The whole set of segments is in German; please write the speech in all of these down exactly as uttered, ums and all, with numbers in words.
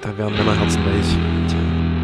Da wären Männerherzen weich. Tja.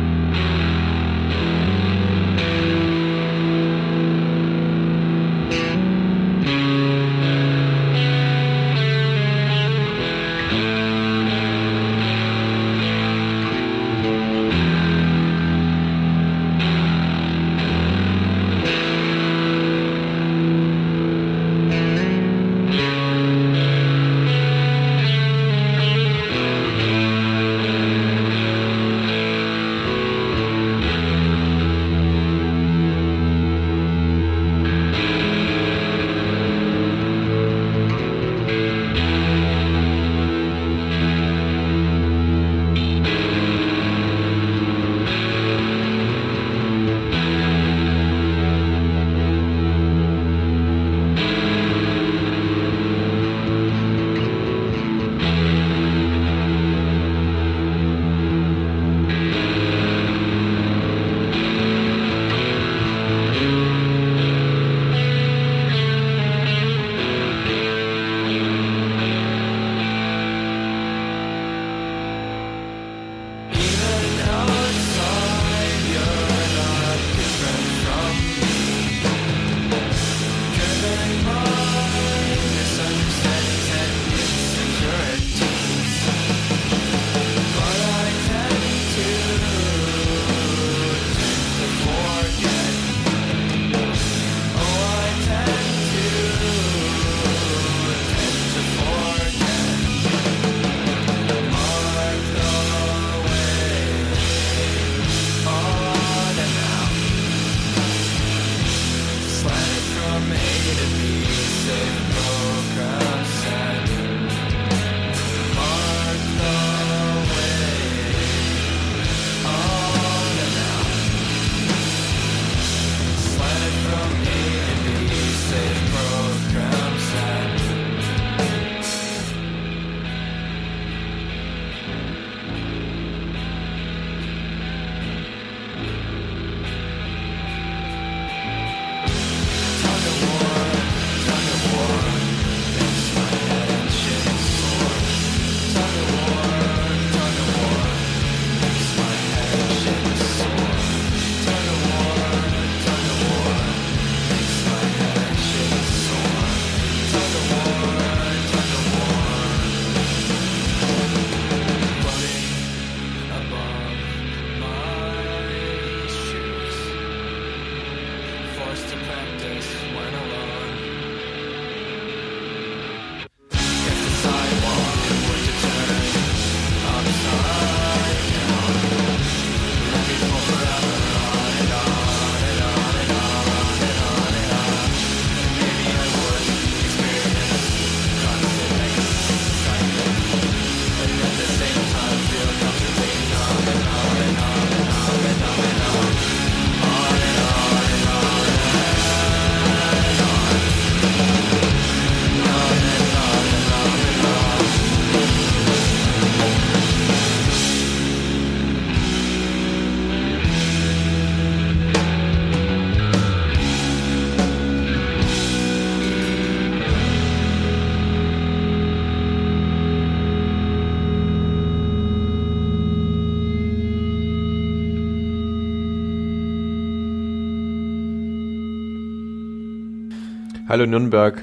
Hallo Nürnberg.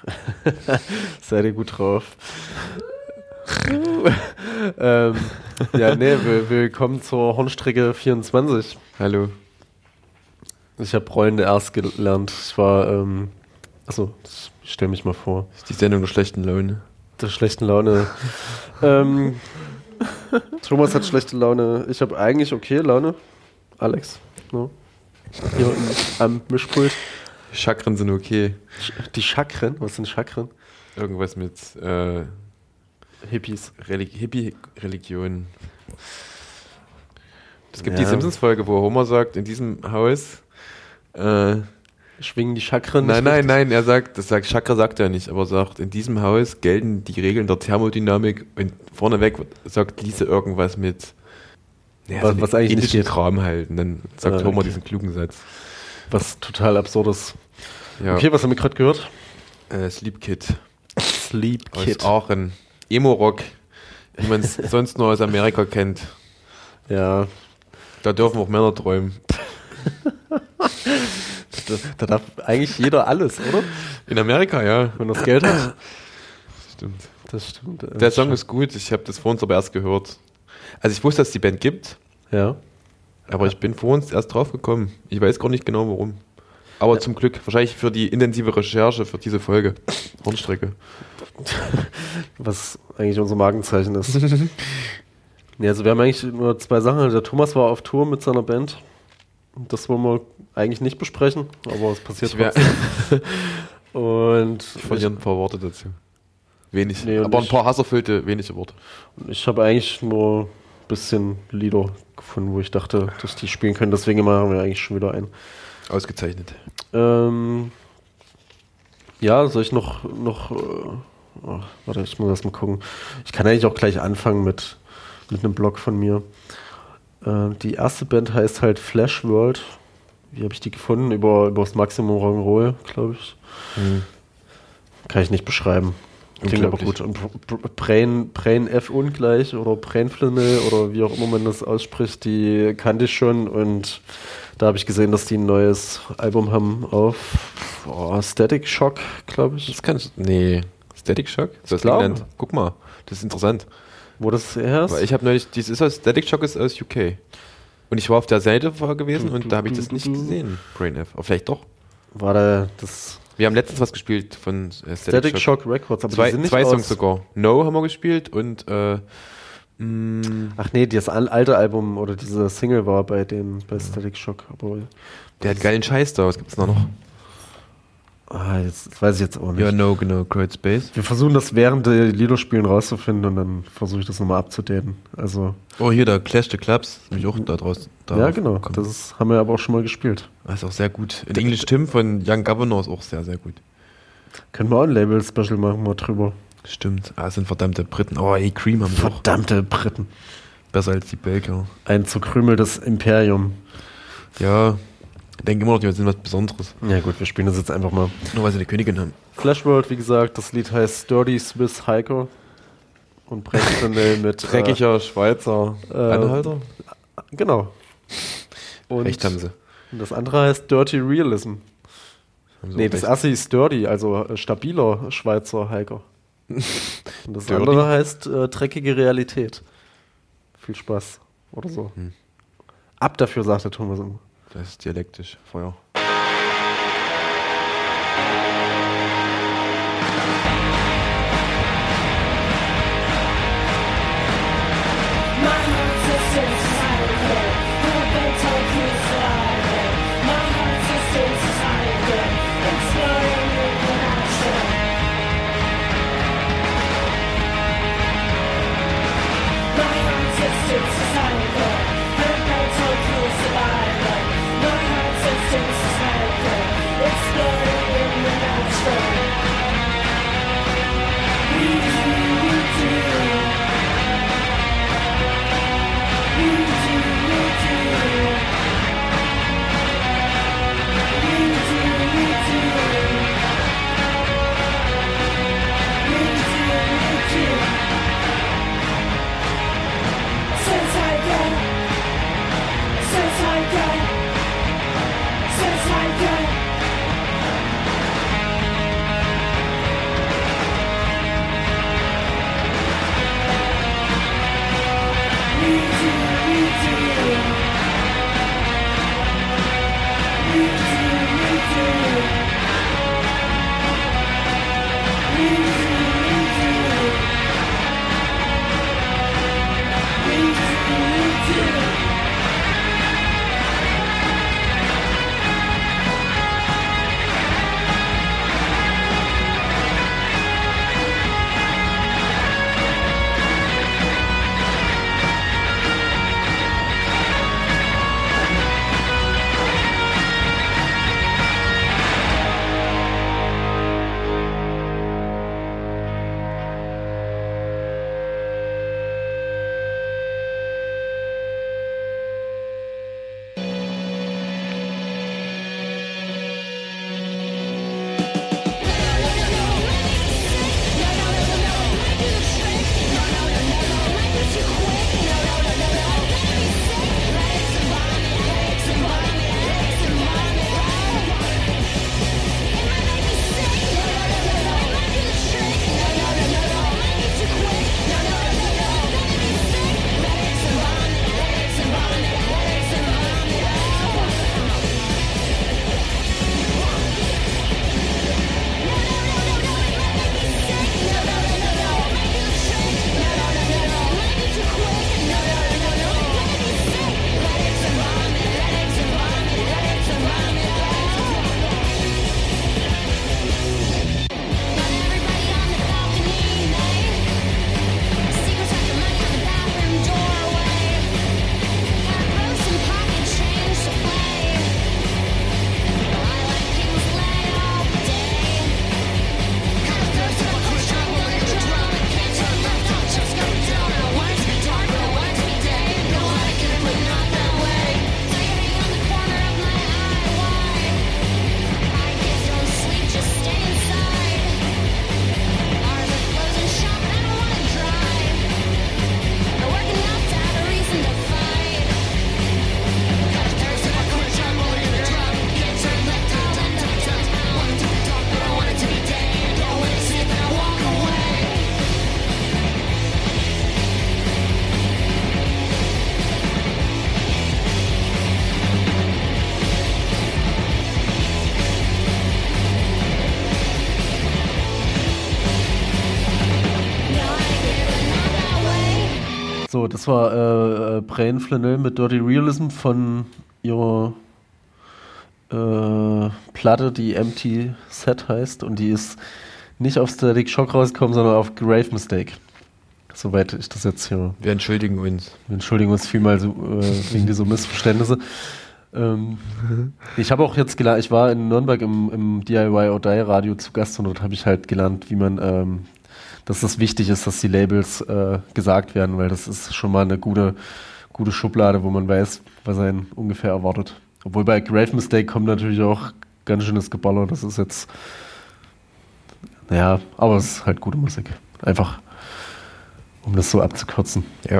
Seid ihr gut drauf? ähm, ja, nee, wir, willkommen zur Hornstrecke vierundzwanzig. Hallo. Ich habe Freunde erst gelernt. Ich war, ähm, achso, ich stell mich mal vor. Das ist die Sendung der schlechten Laune. Der schlechten Laune. ähm, Thomas hat schlechte Laune. Ich habe eigentlich okay Laune. Alex, no. Hier unten am Mischpult. Chakren sind okay. Die Chakren? Was sind Chakren? Irgendwas mit äh, Hippies. Reli- Hippie-Religion. Es gibt Ja. die Simpsons-Folge, wo Homer sagt, in diesem Haus äh, schwingen die Chakren Nein, nicht nein, richtig? nein, er sagt, das sagt Chakra sagt er nicht, aber er sagt, in diesem Haus gelten die Regeln der Thermodynamik und vorneweg sagt Lise irgendwas mit ja, was, so was eigentlich nicht geht. Kram halt. Und dann sagt Ah, Homer okay. diesen klugen Satz. Was total absurd ist. Ja. Okay, was haben wir gerade gehört? Äh, Sleep Kid Sleep aus Kid. Aachen. Emo-Rock. wie man es sonst nur aus Amerika kennt. Ja. Da dürfen auch Männer träumen. da, da darf eigentlich jeder alles, oder? In Amerika, ja. Wenn er das Geld hat. Stimmt. Das stimmt. Der Song ist gut, ich habe das vor uns aber erst gehört. Also ich wusste, dass es die Band gibt, ja. aber ich bin vor uns erst drauf gekommen. Ich weiß gar nicht genau warum. Aber ja. Zum Glück, wahrscheinlich für die intensive Recherche für diese Folge. Hornstrecke. Was eigentlich unser Markenzeichen ist. Ja, also wir haben eigentlich nur zwei Sachen. Der Thomas war auf Tour mit seiner Band. Das wollen wir eigentlich nicht besprechen, aber es passiert trotzdem. Und ich verliere ein paar Worte dazu. Wenig, nee, aber ein ich, paar hasserfüllte, wenige Worte. Ich habe eigentlich nur ein bisschen Lieder gefunden, wo ich dachte, dass die spielen können. Deswegen machen wir eigentlich schon wieder einen. Ausgezeichnet. Ähm, ja, soll ich noch, noch oh, warte, ich muss erst mal gucken. Ich kann eigentlich auch gleich anfangen mit, mit einem Blog von mir. Äh, die erste Band heißt halt Flash World. Wie habe ich die gefunden? Über, über das Maximum Rock'n'Roll, glaube ich. Hm. Kann ich nicht beschreiben. Klingt aber gut. Und Brain, Brain F ungleich oder Brainflannel oder wie auch immer man das ausspricht, die kannte ich schon und da habe ich gesehen, dass die ein neues Album haben auf oh, Static Shock, glaube ich. Das kann ich. Nee, Static Shock? Das ist England. Guck mal, das ist interessant. Wo das her ist? Weil ich habe neulich, dies ist aus, Static Shock ist aus U K. Und ich war auf der Seite vorher gewesen und da habe ich das nicht gesehen, Brain F. Aber vielleicht doch. War da das. Wir haben letztens was gespielt von äh, Static, Static Shock. Shock Records, aber zwei, die sind nicht zwei aus Songs sogar. No haben wir gespielt und äh, mh, ach nee, das alte Album oder diese Single war bei dem bei Static Shock. Aber der hat geilen Scheiß da. Was gibt's da noch? Ah, jetzt, das weiß ich jetzt auch nicht. Ja, no, genau, Create Space. Wir versuchen das während der Liederspielen rauszufinden und dann versuche ich das nochmal abzudaten. Also oh, hier, der Clash the Clubs, nämlich auch da draußen. Ja, genau, kommen. Das ist, haben wir aber auch schon mal gespielt. Das ist auch sehr gut. In English Tim von Young Governor ist auch sehr, sehr gut. Können wir auch ein Label-Special machen, mal drüber. Stimmt, ah, das sind verdammte Briten. Oh, ey, Cream haben wir auch. Verdammte Briten. Besser als die Belgier. Ein zerkrümeltes Imperium. Ja, ich denke immer noch, die sind was Besonderes. Ja gut, wir spielen das jetzt einfach mal. Nur weil sie eine Königin haben. Flash World, wie gesagt, das Lied heißt Dirty Swiss Hiker. Und Brainflannel mit dreckiger äh, Schweizer äh, Anhalter. Genau. Und Recht haben sie. Und das andere heißt Dirty Realism. Nee, das erste ist Dirty, also äh, stabiler Schweizer Hiker. Und das Dirty? andere heißt äh, dreckige Realität. Viel Spaß. Oder so. Hm. Ab dafür, sagt der Thomas immer. Das ist dialektisch. Feuer. Society, her mental crucified, my heart sits inside. So, das war äh, Brain Flanell mit Dirty Realism von ihrer äh, Platte, die Empty Set heißt. Und die ist nicht auf Static Shock rausgekommen, sondern auf Grave Mistake. Soweit ich das jetzt hier... Wir entschuldigen uns. Wir entschuldigen uns vielmal so, äh, wegen dieser Missverständnisse. Ähm, ich habe auch jetzt gelernt, ich war in Nürnberg im, im D I Y or Die Radio zu Gast und dort habe ich halt gelernt, wie man, ähm, dass das wichtig ist, dass die Labels äh, gesagt werden, weil das ist schon mal eine gute, gute Schublade, wo man weiß, was einen ungefähr erwartet. Obwohl bei Grave Mistake kommt natürlich auch ganz schönes Geballer, das ist jetzt, naja, aber es ist halt gute Musik. Einfach, um das so abzukürzen. Ja.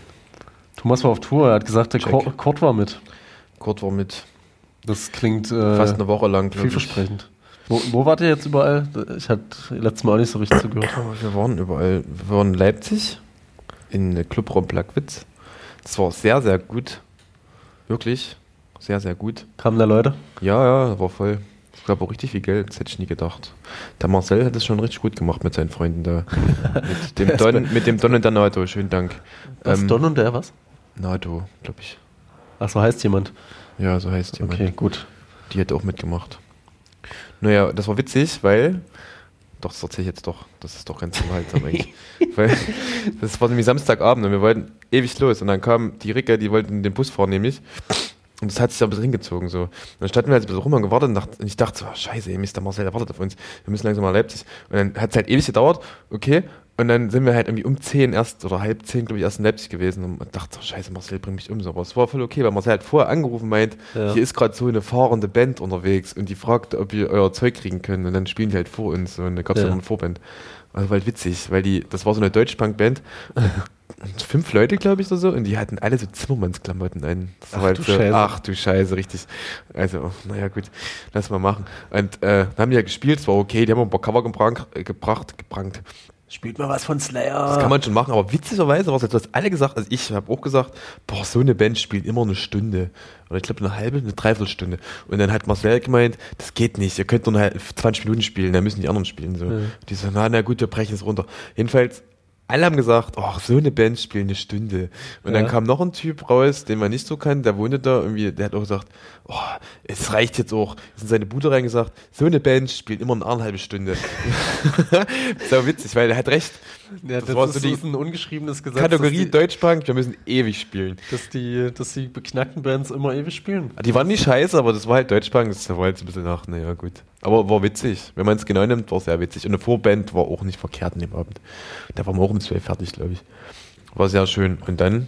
Thomas war auf Tour, er hat gesagt, der Check. Kurt war mit. Kurt war mit. Das klingt äh, fast eine Woche lang, vielversprechend. Wo, wo wart ihr jetzt überall? Ich hatte letztes Mal auch nicht so richtig zugehört. Wir waren überall. Wir waren in Leipzig, in Clubraum Plagwitz. Das war sehr, sehr gut. Wirklich. Sehr, sehr gut. Kamen da Leute? Ja, ja, war voll. Ich glaube auch richtig viel Geld, das hätte ich nie gedacht. Der Marcel hat es schon richtig gut gemacht mit seinen Freunden da. mit, dem Don, mit dem Don und der NATO, schönen Dank. Was, ähm, Don und der was? NATO, glaube ich. Ach, so heißt jemand? Ja, so heißt jemand. Okay, gut. Die hat auch mitgemacht. Naja, das war witzig, weil... Doch, das erzähle ich jetzt doch. Das ist doch ganz unterhaltsam eigentlich. Weil das war nämlich Samstagabend und wir wollten ewig los. Und dann kam die Ricke, die wollten den Bus fahren nämlich. Und das hat sich da ein bisschen hingezogen. So. Und dann standen wir halt ein bisschen rum und gewartet und, dacht, und ich dachte so, oh, scheiße, ey, Mister Marcel, der wartet auf uns. Wir müssen langsam mal Leipzig. Und dann hat es halt ewig gedauert. Okay. Und dann sind wir halt irgendwie um zehn erst oder halb zehn, glaube ich, erst in Leipzig gewesen und dachte so, scheiße, Marcel bringt mich um. So. Aber es war voll okay, weil Marcel hat vorher angerufen meint, ja. Hier ist gerade so eine fahrende Band unterwegs und die fragt, ob wir euer Zeug kriegen können. Und dann spielen die halt vor uns. Und dann gab es ja. dann eine Vorband. Also war halt witzig, weil die, das war so eine Deutsch-Punk-Band. Fünf Leute, glaube ich, oder so. Und die hatten alle so Zimmermannsklamotten an. Das ach, halt du so, Scheiße. ach du Scheiße, richtig. Also, naja, gut, lass mal machen. Und äh, dann haben die ja gespielt, es war okay, die haben ein paar Cover gebracht, äh, gebracht, gebrankt. Spielt mal was von Slayer. Das kann man schon machen, aber witzigerweise war es jetzt, du hast alle gesagt, also ich habe auch gesagt, boah, so eine Band spielt immer eine Stunde. Oder ich glaube eine halbe, eine Dreiviertelstunde. Und dann hat Marcel gemeint, das geht nicht, ihr könnt nur eine zwanzig Minuten spielen, dann müssen die anderen spielen. So. Ja. Die so, na, na gut, wir brechen es runter. Jedenfalls, alle haben gesagt, oh, so eine Band spielt eine Stunde. Und ja. dann kam noch ein Typ raus, den man nicht so kann, der wohnte da irgendwie, der hat auch gesagt, oh, es reicht jetzt auch. Ist in seine Bude reingesagt, so eine Band spielt immer eine eineinhalb Stunde. Das ist aber witzig, weil er hat recht. Ja, das, das war ist, so die ist ein ungeschriebenes Gesetz. Kategorie Deutschpunk, wir müssen ewig spielen. Dass die, dass die beknackten Bands immer ewig spielen. Die waren nicht scheiße, aber das war halt Deutschpunk, das war jetzt ein bisschen nach, naja gut. Aber war witzig, wenn man es genau nimmt, war sehr witzig. Und eine Vorband war auch nicht verkehrt an dem Abend. Da waren wir auch um zwölf fertig, glaube ich. War sehr schön. Und dann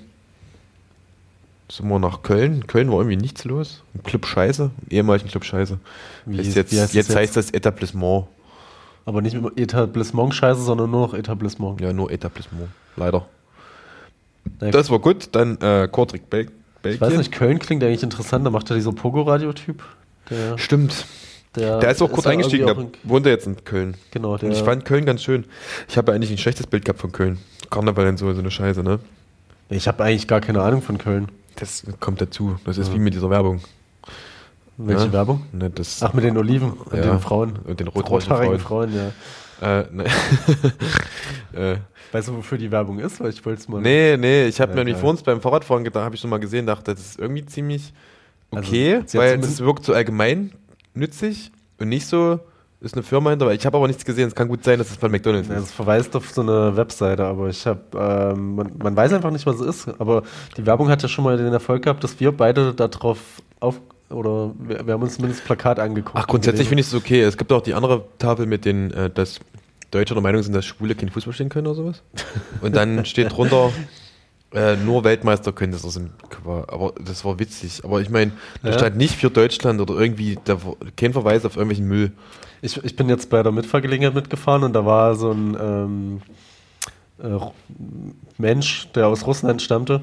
sind wir nach Köln. Köln war irgendwie nichts los. Ein Club Scheiße, ehemaligen Club Scheiße. Wie ist ist, jetzt wie heißt jetzt das heißt das Etablissement. Aber nicht mehr Etablissement-Scheiße, sondern nur noch Etablissement. Ja, nur Etablissement. Leider. Ja. Das war gut. Dann äh, Kortrijk, Bel Belgien. Ich weiß nicht, Köln klingt eigentlich interessant. Da macht ja dieser Pogo-Radio-Typ. Stimmt. Der, der ist auch kurz ist eingestiegen, der wohnt er jetzt in Köln. Genau. Der und ich fand Köln ganz schön. Ich habe eigentlich ein schlechtes Bild gehabt von Köln. Karneval und so, so eine Scheiße, ne? Ich habe eigentlich gar keine Ahnung von Köln. Das kommt dazu. Das ist ja. wie mit dieser Werbung. Welche ja? Werbung? Ne, das Ach, mit den Oliven und ja. den Frauen. Und den rothaarigen Frauen. Frauen, ja. Äh, ne. äh. Weißt du, wofür die Werbung ist? Weil ich wollte es mal. Nee, nee, ich habe ja, mir nämlich vor uns beim Fahrradfahren gedacht, habe ich schon mal gesehen, dachte, das ist irgendwie ziemlich okay, also, weil es wirkt so allgemein nützlich und nicht so, ist eine Firma hinter, weil ich habe aber nichts gesehen, es kann gut sein, dass es von McDonald's ja, ist. Es verweist auf so eine Webseite, aber ich habe, ähm, man, man weiß einfach nicht, was es ist, aber die Werbung hat ja schon mal den Erfolg gehabt, dass wir beide darauf auf, oder wir, wir haben uns zumindest das Plakat angeguckt. Ach, grundsätzlich finde ich es okay, es gibt auch die andere Tafel mit den, äh, dass Deutsche der Meinung sind, dass Schwule kein Fußball spielen können oder sowas. Und dann steht drunter, äh, nur Weltmeister können das aus dem Körper. Aber das war witzig. Aber ich meine, da ja. stand nicht für Deutschland oder irgendwie, da war kein Verweis auf irgendwelchen Müll. Ich, ich bin jetzt bei der Mitfahrgelegenheit mitgefahren und da war so ein ähm, äh, Mensch, der aus Russland stammte.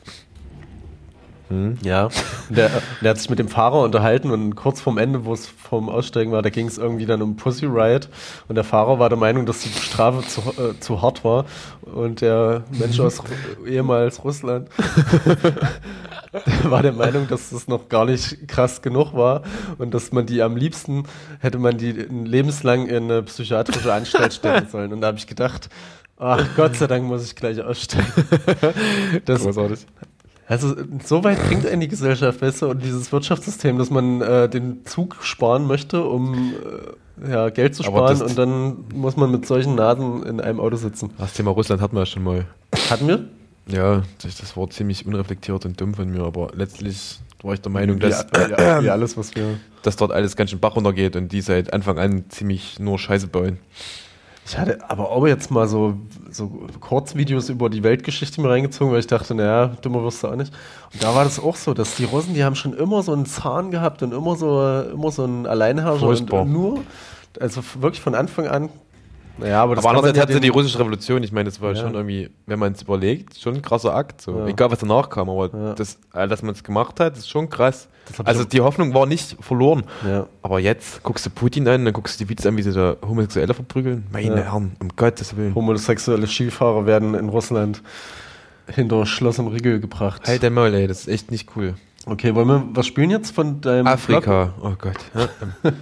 Hm. Ja, der, der hat sich mit dem Fahrer unterhalten und kurz vorm Ende, wo es vorm Aussteigen war, da ging es irgendwie dann um Pussy Riot und der Fahrer war der Meinung, dass die Strafe zu, äh, zu hart war und der Mensch aus ehemals Russland war der Meinung, dass das noch gar nicht krass genug war und dass man die am liebsten, hätte man die lebenslang in eine psychiatrische Anstalt stecken sollen. Und da habe ich gedacht, Ach, Gott sei Dank muss ich gleich aussteigen. Das, Großartig. also, so weit bringt einen die Gesellschaft, weißt du, und dieses Wirtschaftssystem, dass man äh, den Zug sparen möchte, um äh, ja, Geld zu Aber sparen, das- und dann muss man mit solchen Nasen in einem Auto sitzen. Das Thema Russland hatten wir ja schon mal. Hatten wir? Ja, das das war ziemlich unreflektiert und dumm von mir, aber letztlich war ich der Meinung, Wie, dass, wie, wie alles, was wir... dass dort alles ganz schön Bach runtergeht und die seit Anfang an ziemlich nur Scheiße bauen. Ich hatte aber auch jetzt mal so, so Kurzvideos über die Weltgeschichte mir reingezogen, weil ich dachte, naja, dümmer wirst du auch nicht. Und da war das auch so, dass die Russen, die haben schon immer so einen Zahn gehabt und immer so, immer so einen Alleinherrscher. Furchtbar. Und nur, also wirklich von Anfang an. Naja, aber das Aber kann man andererseits ja hatte den- die russische Revolution, ich meine, das war Ja. schon irgendwie, wenn man es überlegt, schon ein krasser Akt. So. Ja. Egal, was danach kam, aber Ja. das, äh, dass man es gemacht hat, ist schon krass. Das hab ich Also auch- die Hoffnung war nicht verloren. Ja. Aber jetzt guckst du Putin an, dann guckst du die Videos an, wie sie da Homosexuelle verprügeln. Meine Ja. Herren, um Gottes Willen. Homosexuelle Skifahrer werden in Russland hinter Schloss und Riegel gebracht. Halt dein Maul, ey, das ist echt nicht cool. Okay, wollen wir was spielen jetzt von deinem Blog? Afrika, oh Gott. Ja, ähm,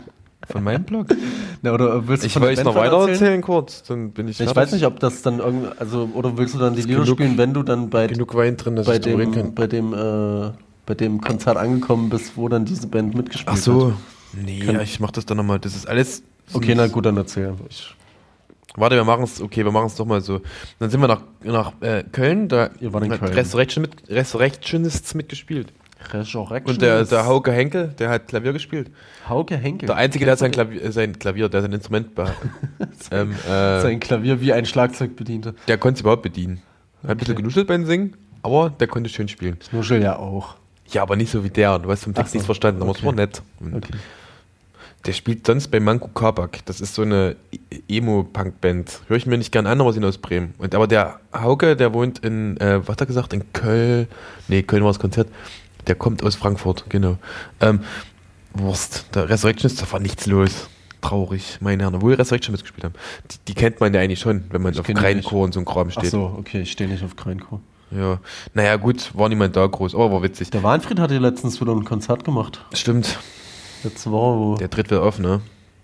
von meinem Blog? Na, oder willst du Ich von der wollte noch Band weiter erzählen? erzählen kurz, dann bin ich Ich fertig. weiß nicht, ob das dann irgendwie, also, oder willst du dann die Ist Lieder genug- spielen, wenn du dann bei, genug Wein drin, dass bei ich drüber reden dem, kann. bei dem, äh, bei dem Konzert angekommen bist, wo dann diese Band mitgespielt Ach so. hat? Nee, Kann- ja, ich mach das dann nochmal. Das ist alles. Okay, na gut, dann erzähl. Ich, Warte, wir machen es, okay, wir machen es doch mal so. Dann sind wir nach, nach äh, Köln, da Ihr wart in hat Köln. Resurrection mit, Resurrectionists mitgespielt. Resurrection Und der, ist- der Hauke Henkel, der hat Klavier gespielt. Hauke Henkel. Der Einzige, der hat sein Klavier, äh, sein Klavier, der sein Instrument behalten. ähm, äh, Sein Klavier wie ein Schlagzeug bediente. der konnte es überhaupt bedienen. Hat ein bisschen Okay. genuschelt beim Singen, aber der konnte schön spielen. Knuschel ja auch. Ja, aber nicht so wie der. Du hast vom Ach Text so, nichts verstanden, aber es okay. war nett. Und Okay. der spielt sonst bei Manku Kabak. Das ist so eine E- Emo-Punk-Band. Höre ich mir nicht gern an, aber sind aus Bremen. Und, aber der Hauke, der wohnt in, äh, was hat er gesagt, in Köln. Nee, Köln war das Konzert. Der kommt aus Frankfurt, genau. Ähm, Wurst. Der Resurrection ist, da war nichts los. Traurig, meine Herren. Obwohl Resurrection mitgespielt haben. Die, die kennt man ja eigentlich schon, wenn man Ich auf kenn die Grindcore und so ein Kram Ach steht. so, okay, ich stehe nicht auf Grindcore. Ja. Naja, gut, war niemand da groß, aber war witzig. Der Warnfried hat ja letztens wieder ein Konzert gemacht. Stimmt. Letzte Woche, wo Der tritt wieder auf, ne?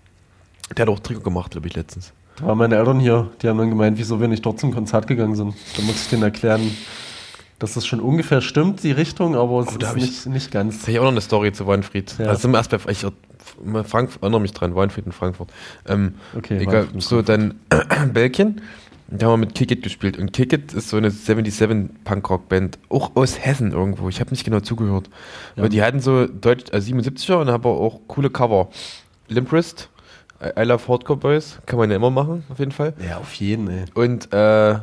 Der hat auch Trikot gemacht, glaube ich, letztens. da waren meine Eltern hier. Die haben dann gemeint, wieso wir nicht dort zum Konzert gegangen sind. Da muss ich denen erklären, dass das schon ungefähr stimmt, die Richtung, aber es Oh, da ist hab ich- nicht, nicht ganz. Jetzt habe ich auch noch eine Story zu Weinfried. Ja. Also sind wir erst bei ich, Frankfurt, erinnere mich dran, Weinfried in Frankfurt. Ähm, Okay, egal, Weinfried in so dann Belgien. Da haben wir mit Kick-It gespielt. Und Kick-It ist so eine siebenundsiebzig Punkrock-Band, auch aus Hessen irgendwo. Ich habe nicht genau zugehört. Ja. Aber die hatten so Deutsch, also siebenundsiebziger und haben aber auch coole Cover. Limp Wrist, I I Love Hardcore Boys, kann man ja immer machen, auf jeden Fall. Ja, auf jeden, ey. Und, äh,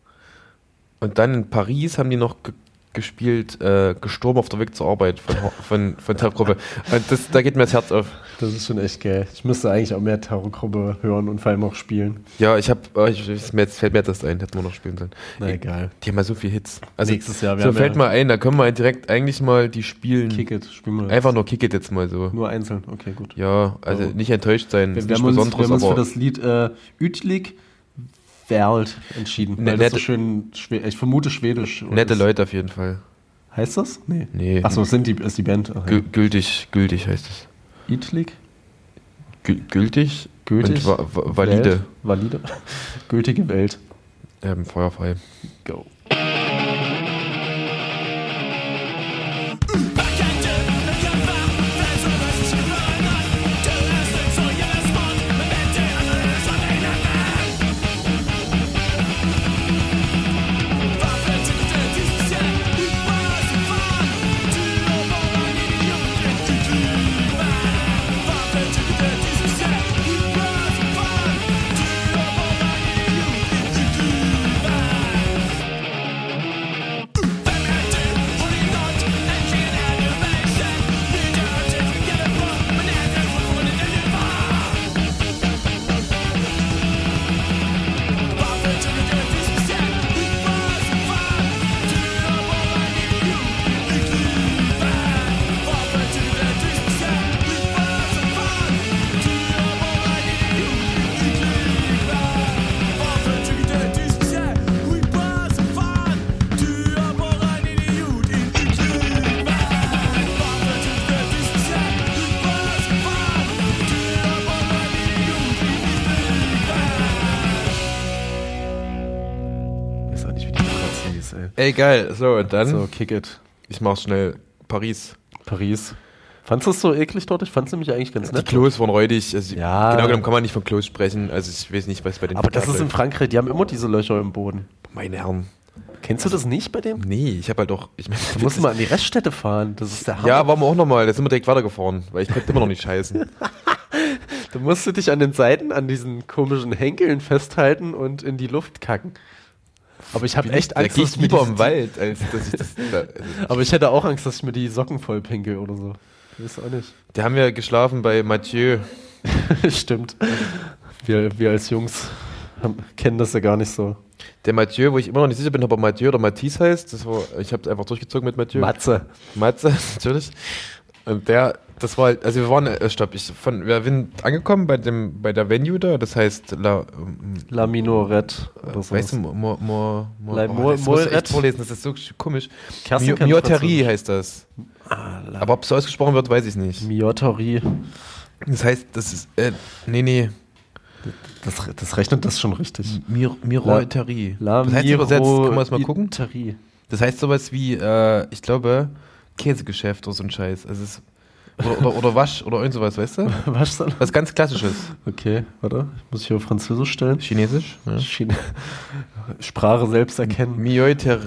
und dann in Paris haben die noch ge gespielt, äh, Gestorben auf der Weg zur Arbeit von, Ho- von, von Terrorgruppe. Und das, da geht mir das Herz auf. Das ist schon echt geil. Ich müsste eigentlich auch mehr Terrorgruppe hören und vor allem auch spielen. Ja, ich hab, oh, ich, ich, mir jetzt fällt mir das ein, hätten wir noch spielen sollen. Na egal. Die haben ja so viele Hits. Also, Nächstes Jahr. Wir so haben fällt ja mir ein, da können wir direkt eigentlich mal die spielen. Kick It, spielen wir Einfach nur Kick It jetzt mal so. nur einzeln. Okay, gut. Ja, also Oh. nicht enttäuscht sein. Wir, ist wir, nichts haben uns, wir Besonderes, haben uns für aber das Lied äh, Ütlik Werld entschieden. Ne- Weil das so nette- schön, Schwe ich vermute Schwedisch. oder nette ist- Leute auf jeden Fall. Heißt das? Nee. Nee, Achso, sind die, ist die Band. Ach, ja. gü- gültig, gültig heißt es. Ütlik? Gü gültig, Gültig? und va va valide. Welt? Valide. Gültige Welt. Ähm, feuerfrei. Go. weiß auch nicht, wie die Stadt hieß, ey. Ey, geil. So, und dann? So, kick it. Ich mach schnell Paris. Paris. Fandest du es so eklig dort? Ich fand es nämlich eigentlich ganz Die nett. Klos waren räudig. Also Ja. Genau genommen kann man nicht von Klos sprechen. Also ich weiß nicht, was bei den Aber das ist in abläuft. Frankreich, die haben immer diese Löcher im Boden. Meine Herren. Kennst du das nicht bei dem? Nee, ich habe halt auch... Ich mein, Du musst mal an die Reststätte fahren. Das ist der Hammer. ja, waren wir auch nochmal. Da sind wir direkt weitergefahren, weil ich konnte immer noch nicht scheißen. Du musst du dich an den Seiten, an diesen komischen Henkeln festhalten und in die Luft kacken. Aber ich habe echt Angst, da dass ich ich mir lieber diese- im Wald, als dass ich das... Da, also, Aber ich hätte auch Angst, dass ich mir die Socken voll pinkel oder so. Ich weiß auch nicht. die haben ja geschlafen bei Mathieu. Stimmt. Wir, wir als Jungs haben, kennen das ja gar nicht so. Der Mathieu, wo ich immer noch nicht sicher bin, ob er Mathieu oder Matisse heißt. Das war, ich habe einfach durchgezogen mit Mathieu. Matze. Matze, natürlich. Und der, das war halt, also wir waren, äh, stopp, ich von, wir sind angekommen bei dem, bei der Venue da, das heißt La, ähm, La Minorette. Oder so. weißt du, Mo, Mo, Mo, Mo, La oh, Mo- das muss ich echt Moirette? vorlesen, das ist so komisch. Kerstin Mi- kennt Mioterie Französisch. heißt das. Ah, La Aber ob es so ausgesprochen wird, weiß ich nicht. Mioterie. Das heißt, das ist, äh, nee, nee, Das, das rechnet das schon richtig. Mir, Miroterie. La Das heißt übersetzt, können wir das mal gucken? Miroiterie. Das heißt sowas wie, äh, ich glaube, Käsegeschäft oder so ein Scheiß. Also es, oder, oder, oder Wasch oder irgend sowas, weißt du? Was soll? Was ganz Klassisches. Okay, warte. Ich muss hier auf Französisch stellen. Chinesisch? Ja. Chine Sprache selbst erkennen. Mioiter,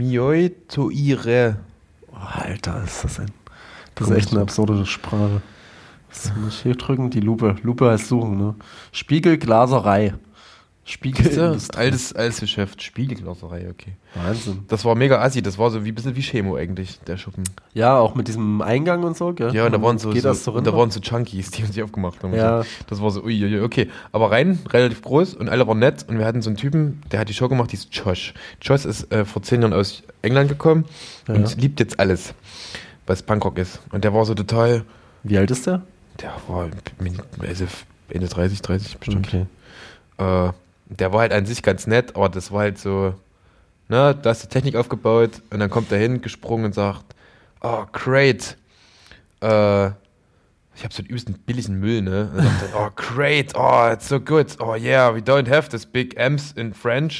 Miotoire. Oh, Alter, ist das ein. Das ist echt eine absurde Sprache. Was muss ich hier drücken? Die Lupe. Lupe heißt suchen, ne? Spiegelglaserei. Spiegelindustrie. Altes, altes Geschäft. Spiegelglaserei, okay. Wahnsinn. Das war mega assi. Das war so wie ein bisschen wie Chemo eigentlich, der Schuppen. Ja, auch mit diesem Eingang und so, gell? Ja, und da waren so, Geht so, das so da runter? waren so Junkies, die uns hier aufgemacht haben. Ja. Das war so, uiuiui, okay. Aber rein, relativ groß und alle waren nett. Und wir hatten so einen Typen, der hat die Show gemacht, die ist Josh. Josh ist äh, vor zehn Jahren aus England gekommen Ja. und liebt jetzt alles, was Bangkok ist. Und der war so total, Wie alt ist der? der war also Ende dreißig, dreißig bestimmt. Okay. Äh, der war halt an sich ganz nett, aber das war halt so, ne, da ist die Technik aufgebaut und dann kommt er hin, gesprungen und sagt, oh, great. Äh, ich hab so einen übelsten billigen Müll, ne? Und dann sagt er, oh, great, oh, it's so good. Oh, yeah, we don't have this big M's in French.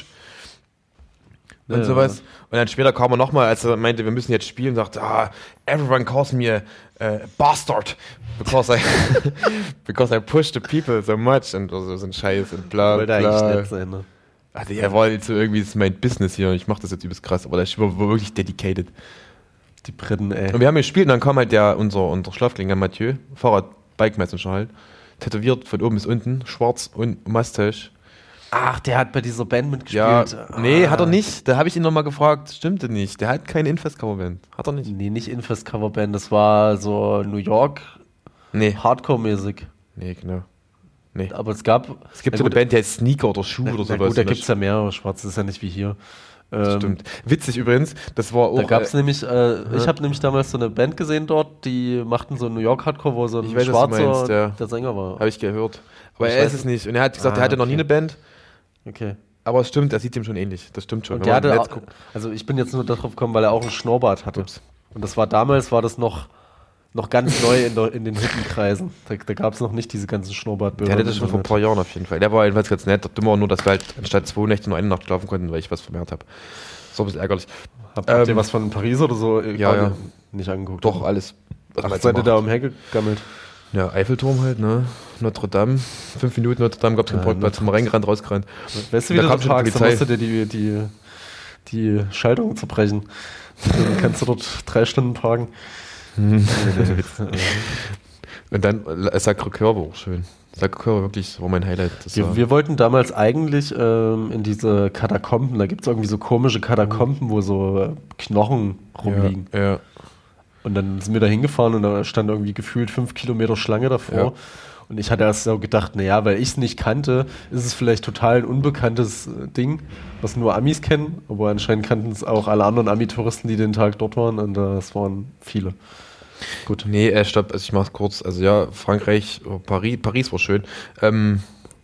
Und Ja. sowas. Und dann später kam er nochmal, als er meinte, wir müssen jetzt spielen, sagte, ah, everyone calls me a uh, bastard because I because I push the people so much und so, so ein Scheiß und bla Wollte eigentlich bla. nett sein, ne? Also er war jetzt so irgendwie, das ist mein Business hier und ich mach das jetzt übelst krass, aber der war, war wirklich dedicated. Die Briten, ey. Und wir haben gespielt und dann kam halt der, unser, unser Schlafklinger Mathieu, Fahrrad, Bike-Messenger halt, tätowiert von oben bis unten, schwarz und Mustache. Ach, der hat bei dieser Band Ja, mitgespielt. nee, Ah. hat er nicht. Da habe ich ihn nochmal gefragt, stimmte nicht. Der hat keine Infest-Coverband. Hat er nicht. Nee, nicht Infest Coverband, das war so New York Nee, Hardcore-mäßig. nee, genau. Nee. Aber es gab. Es gibt na so eine gut, Band, die heißt Sneaker oder Schuh na, oder na sowas. gut, da Und gibt es ja mehrere Schwarze, das ist ja nicht wie hier. das Ähm, stimmt. Witzig übrigens, das war auch... Da gab es äh, nämlich, äh, ich habe nämlich damals so eine Band gesehen dort, die machten so New York Hardcore, wo so ein Ich weiß, was du Schwarzer meinst, ja. der Sänger war. habe ich gehört. Aber Ich er weiß ist es es. nicht. Und er hat gesagt, Ah, er hatte noch okay. nie eine Band. Okay. Aber es stimmt, er sieht ihm schon ähnlich. Das stimmt schon. Und Wenn der man hatte, im Netz auch, guckt. also ich bin jetzt nur darauf gekommen, weil er auch einen Schnurrbart hatte. Ups. Und das war damals, war das noch, noch ganz neu in, der, in den Hippenkreisen. Da, da gab es noch nicht diese ganzen Schnurrbartbilder. Der hatte das schon vor ein paar Jahren auf jeden Fall. Der war jedenfalls ganz nett. Dumm war nur, dass wir halt anstatt zwei Nächte nur eine Nacht schlafen konnten, weil ich was vermehrt habe. So ein bisschen ärgerlich. Habt, habt ihr Ähm, was von Paris oder so äh, ja, gerade ja. nicht angeguckt? Doch, alles. was Ach, man jetzt seid ihr macht. da umhergegammelt? Ja, Eiffelturm halt, ne? Notre Dame. Fünf Minuten Notre Dame, gab's keinen Ja, Parkplatz. Sind wir reingerannt, rausgerannt. Weißt du, wie Da du kam dort schon die parkst? Da Polizei. musst du dir die, die, die Schaltung zerbrechen. Dann kannst du dort drei Stunden parken. Und dann äh, Sacré-Cœur war auch schön. Sacré-Cœur war wirklich, war mein Highlight. Das Wir, war, wir wollten damals eigentlich ähm, in diese Katakomben, da gibt es irgendwie so komische Katakomben, wo so äh, Knochen rumliegen. ja, ja. Und dann sind wir da hingefahren und da stand irgendwie gefühlt fünf Kilometer Schlange davor. Ja. Und ich hatte erst so gedacht, naja, weil ich es nicht kannte, ist es vielleicht total ein unbekanntes äh, Ding, was nur Amis kennen. Aber anscheinend kannten es auch alle anderen Ami-Touristen, die den Tag dort waren. Und äh, es waren viele. Gut. Nee, äh, stopp, also ich mach's kurz. Also ja, Frankreich, oh, Paris, Paris war schön. Ähm,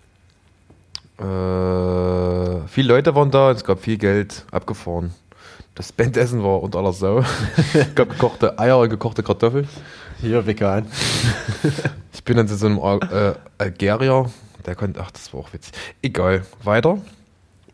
äh, viele Leute waren da, es gab viel Geld, abgefahren. Das Bandessen war unter aller Sau. Es gab gekochte Eier und gekochte Kartoffeln. Hier, vegan. Ich bin dann zu so einem Al äh, Algerier, der konnte, ach, das war auch witzig. Egal, weiter.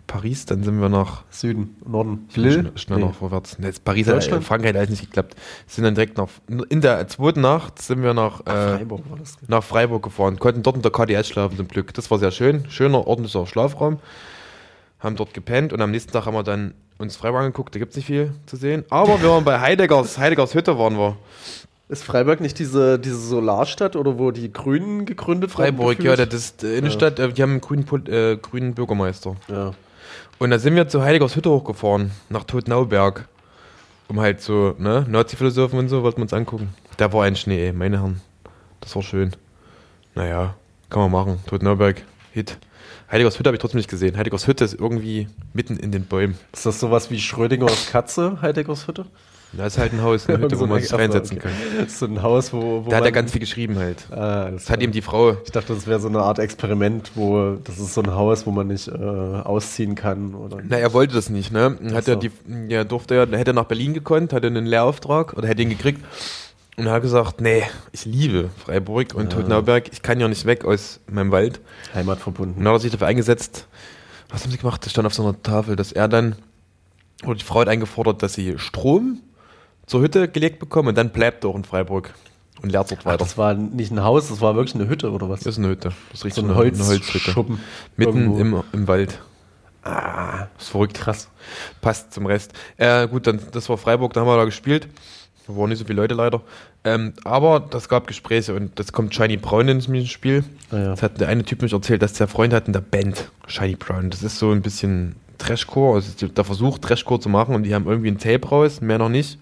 Paris, dann sind wir nach Süden, Norden. Lille? Schnell noch vorwärts. Ne, jetzt Paris, Deutschland? Frankreich hat alles nicht geklappt. Sind dann direkt nach, in der zweiten Nacht sind wir nach, Ach, äh, Freiburg war das. nach Freiburg gefahren. Konnten dort in der K D S schlafen zum Glück. Das war sehr schön. Schöner, ordentlicher Schlafraum. Haben dort gepennt und am nächsten Tag haben wir dann uns Freiburg angeguckt. Da gibt es nicht viel zu sehen. Aber wir waren bei Heideggers, Heideggers Hütte waren wir. Ist Freiburg nicht diese, diese Solarstadt oder wo die Grünen gegründet wurden? Freiburg, ja, das ist die Innenstadt, ja. Die haben einen grünen, äh, grünen Bürgermeister. Ja. Und da sind wir zu Heideggers Hütte hochgefahren, nach Todtnauberg. Um halt so, ne, Nazi-Philosophen und so, wollten wir uns angucken. Da war ein Schnee, ey, meine Herren. Das war schön. Naja, kann man machen. Todtnauberg, Hit. Heideggers Hütte habe ich trotzdem nicht gesehen. Heideggers Hütte ist irgendwie mitten in den Bäumen. Ist das sowas wie Schrödingers Katze, Heideggers Hütte? Das ist halt ein Haus, eine Hütte, so wo man sich reinsetzen okay. kann. So ein Haus, wo, wo Da hat man, er ganz viel geschrieben halt. Ah, das hat ihm die Frau... Ich dachte, das wäre so eine Art Experiment, wo das ist so ein Haus, wo man nicht äh, ausziehen kann. Oder Na, er wollte das nicht, ne? Hat so. er die, ja, durfte er, hätte er nach Berlin gekonnt, hatte einen Lehrauftrag oder hätte ihn gekriegt. Und er hat gesagt, nee, ich liebe Freiburg und ja. Todtnauberg, ich kann ja nicht weg aus meinem Wald. Heimat verbunden. Und dann hat er sich dafür eingesetzt, was haben sie gemacht? Das stand auf so einer Tafel, dass er dann, oder die Frau hat eingefordert, dass sie Strom zur Hütte gelegt bekommen und dann bleibt er auch in Freiburg und lehrt dort Ach, weiter. das war nicht ein Haus, das war wirklich eine Hütte oder was? Das ist eine Hütte. Das ist richtig so ein eine, Holz eine Holzhütte. Schuppen Mitten im, im Wald. Ah, das ist verrückt. Krass. Passt zum Rest. Äh, gut, dann, das war Freiburg, da haben wir da gespielt. Da waren nicht so viele Leute leider. Ähm, aber das gab Gespräche und das kommt Shiny Brown ins Spiel. Ah, ja. Das hat der eine Typ mich erzählt, dass der Freund hat in der Band Shiny Brown. Das ist so ein bisschen Trashcore, also der Versuch Trashcore zu machen und die haben irgendwie ein Tape raus, mehr noch nicht.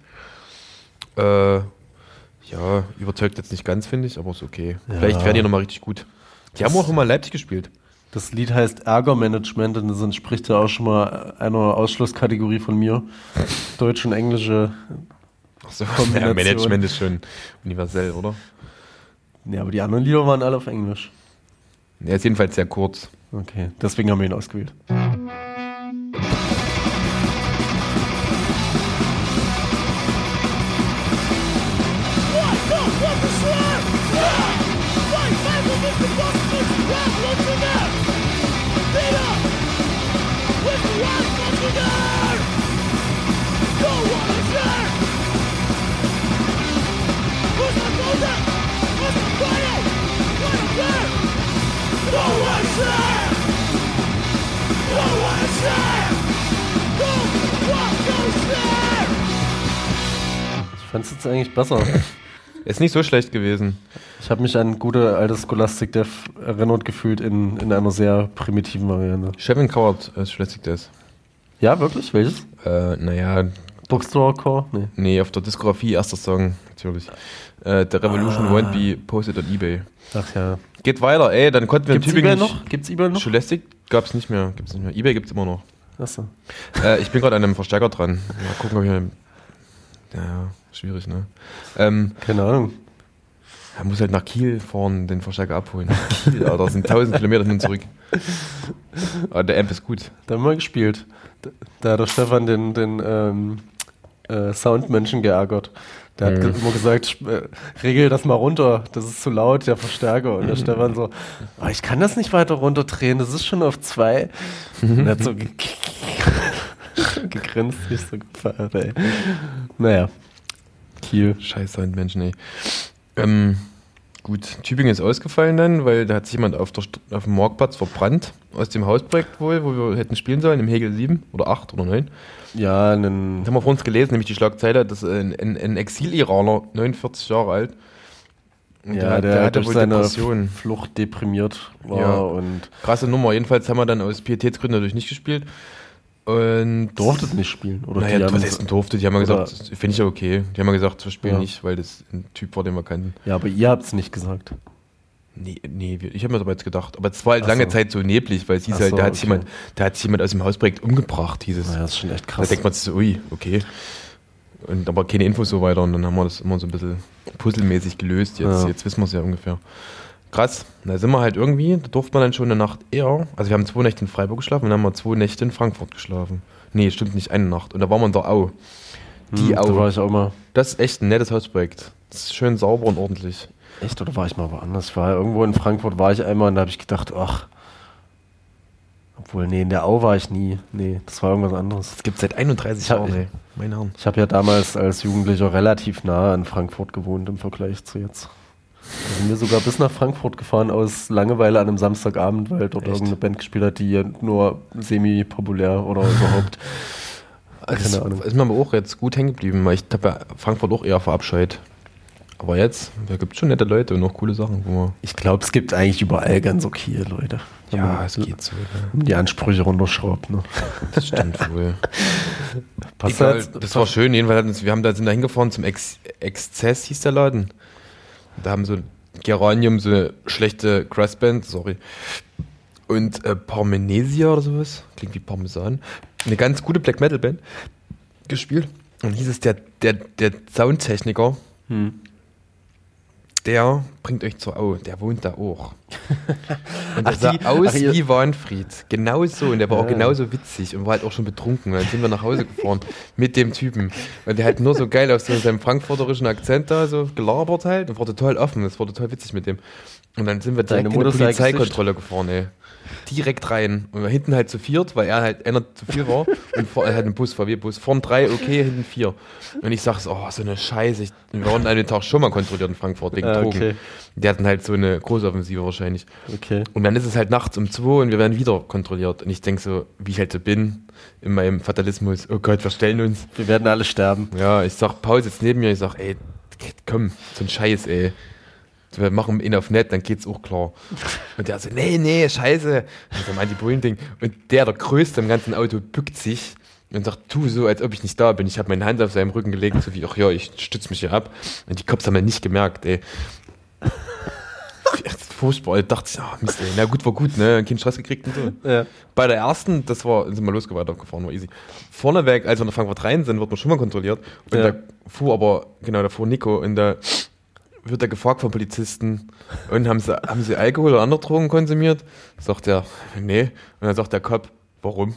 Äh, ja, überzeugt jetzt nicht ganz, finde ich, aber ist okay. Ja. Vielleicht werden die nochmal richtig gut. Die das haben auch immer Leipzig gespielt. Das Lied heißt Ärgermanagement und das entspricht ja auch schon mal einer Ausschlusskategorie von mir. Deutsch und englische Ach so, ja, Management ist schon universell, oder? Ja, aber die anderen Lieder waren alle auf Englisch. Er ist jedenfalls sehr kurz. Okay, deswegen haben wir ihn ausgewählt. Ich fand es jetzt eigentlich besser. Ist nicht so schlecht gewesen. Ich habe mich an gute alte Scholastic Death erinnert gefühlt in, in einer sehr primitiven Variante. Chevin Coward als Scholastic Death. Ja, wirklich? Welches? Äh, naja. Bookstore Core? Nee. Nee, auf der Diskografie erster Song, natürlich. Äh, The Revolution ah. Won't Be Posted on eBay. Ach ja. Geht weiter, ey, dann konnten wir gibt's in Tübingen eBay noch? Gibt's eBay noch? Scholastic gab's nicht mehr, gibt's nicht mehr. eBay gibt's immer noch. Achso. Äh, ich bin gerade an einem Verstärker dran. Mal gucken, ob ich... Ja, schwierig, ne? Ähm, Keine Ahnung. Er muss halt nach Kiel fahren, den Verstärker abholen. Kiel, Alter, das sind tausend Kilometer hin und zurück. Aber der Amp ist gut. Da haben wir gespielt. Da, da hat der Stefan den, den ähm, äh, Soundmenschen geärgert. Der hat mhm. immer gesagt, äh, regel das mal runter, das ist zu laut, der Verstärker. Und der mhm. Stefan so, oh, ich kann das nicht weiter runterdrehen, das ist schon auf zwei. Und er hat so ge- gegrinst, nicht so gefeiert, ey. Naja, Kiel. Scheiß Soundmenschen, ey. Ähm, gut, Tübingen ist ausgefallen dann, weil da hat sich jemand auf, der St- auf dem Marktplatz verbrannt, aus dem Hausprojekt wohl, wo wir hätten spielen sollen, im Hegel sieben oder acht oder neun. Ja, einen... Das haben wir vor uns gelesen, nämlich die Schlagzeile, dass ein, ein, ein Exil-Iraner, neunundvierzig Jahre alt, und ja, der, der, der hatte wohl seine Depression. Flucht deprimiert war ja. und... Krasse Nummer, jedenfalls haben wir dann aus Pietätsgründen natürlich nicht gespielt. Und durftet nicht spielen? Oder naja, die was heißt denn durfte? Die haben ja gesagt, finde ich ja okay. Die haben ja gesagt, wir spielen ja. nicht, weil das ein Typ war, den wir kannten. Ja, aber ihr habt es nicht gesagt. Nee, nee, ich habe mir aber jetzt gedacht. Aber es war halt Ach lange so. Zeit so neblig, weil es hieß Ach halt, so, da hat, okay. sich jemand, da hat sich jemand aus dem Hausprojekt umgebracht, hieß es. Ja, das ist schon echt krass. Da denkt man sich so, ui, okay. Und aber keine Infos so weiter und dann haben wir das immer so ein bisschen puzzelmäßig gelöst. Jetzt, ja. jetzt wissen wir es ja ungefähr. Krass, da sind wir halt irgendwie, da durfte man dann schon eine Nacht eher, also wir haben zwei Nächte in Freiburg geschlafen und dann haben wir zwei Nächte in Frankfurt geschlafen. Nee, stimmt nicht, eine Nacht. Und da waren wir in der Au. Die hm, Au. Da war ich auch mal. Das ist echt ein nettes Hausprojekt. Das ist schön sauber und ordentlich. Echt? Oder war ich mal woanders? Ich war irgendwo in Frankfurt, war ich einmal und da habe ich gedacht, ach, Obwohl, nee, in der Au war ich nie. Nee, das war irgendwas anderes. Das gibt es seit einunddreißig Jahren, ey. Meine Herren. Ich habe ja damals als Jugendlicher relativ nah in Frankfurt gewohnt im Vergleich zu jetzt. Da sind wir sogar bis nach Frankfurt gefahren aus Langeweile an einem Samstagabend, weil dort Echt? irgendeine Band gespielt hat, die nur semi-populär oder überhaupt. Also Keine das Ahnung. ist mir aber auch jetzt gut hängen geblieben, weil ich habe ja Frankfurt auch eher verabscheut. Aber jetzt, da gibt es schon nette Leute und auch coole Sachen. Wo man Ich glaube, es gibt eigentlich überall ganz okay Leute. Wenn ja, man es geht so. Ne? die Ansprüche runterschraubt. Ne? Das stimmt wohl. Passt Egal, jetzt? das war schön, jedenfalls hatten uns, wir haben da, sind da hingefahren zum Ex Exzess, hieß der Laden. Da haben so Geranium, so eine schlechte Crustband, sorry. Und äh, Parmenesia oder sowas, klingt wie Parmesan. Eine ganz gute Black Metal Band gespielt. Und hieß es, der, der, der Soundtechniker, Hm. der bringt euch zur Au, der wohnt da auch. Und der Ach, sah die- aus ach, ihr- wie Wahnfried. Genau so. Und der war auch Ja. genauso witzig und war halt auch schon betrunken. Und dann sind wir nach Hause gefahren mit dem Typen. Und der hat nur so geil aus so seinem frankfurterischen Akzent da so gelabert halt und war total offen. Das war total witzig mit dem. Und dann sind wir direkt Deine in Mutter die sei Polizeikontrolle gefahren, ey. Direkt rein. Und wir hinten halt zu viert, weil er halt einer zu viel war. Und vor, er hat einen Bus, V W-Bus. Vorn drei, okay, hinten vier. Und ich sag so, oh, so eine Scheiße. Ich, wir wurden einen Tag schon mal kontrolliert in Frankfurt wegen Ah, Drogen. okay. Die hatten halt so eine Großoffensive wahrscheinlich. Okay. Und dann ist es halt nachts um zwei und wir werden wieder kontrolliert. Und ich denke so, wie ich halt so bin, in meinem Fatalismus, oh Gott, wir stellen uns. Wir werden alle sterben. Ja, ich sag, Paul sitzt neben mir, ich sag, ey, komm, so ein Scheiß, ey. Wir machen ihn auf nett, dann geht's auch klar. Und der so, nee, nee, scheiße. Und so meint die Bullen-Ding. Und der, der Größte im ganzen Auto, bückt sich und sagt, tu so, als ob ich nicht da bin. Ich habe meine Hand auf seinem Rücken gelegt, so wie, ach ja, ich stütze mich hier ab. Und die Cops haben ja nicht gemerkt, ey. Das ist furchtbar. Da dachte ich, ah, Mist, ey. Na gut, war gut, ne? Keinen Stress gekriegt und so. Ja. Bei der ersten, das war, sind wir losgefahren, war easy. Vorneweg, als wir nach Frankfurt rein sind, wird man schon mal kontrolliert. Und Ja. da fuhr aber, genau, da fuhr Nico und da wird er gefragt vom Polizisten, und haben sie, haben sie Alkohol oder andere Drogen konsumiert? Sagt er, nee. Und dann sagt der Cop, warum?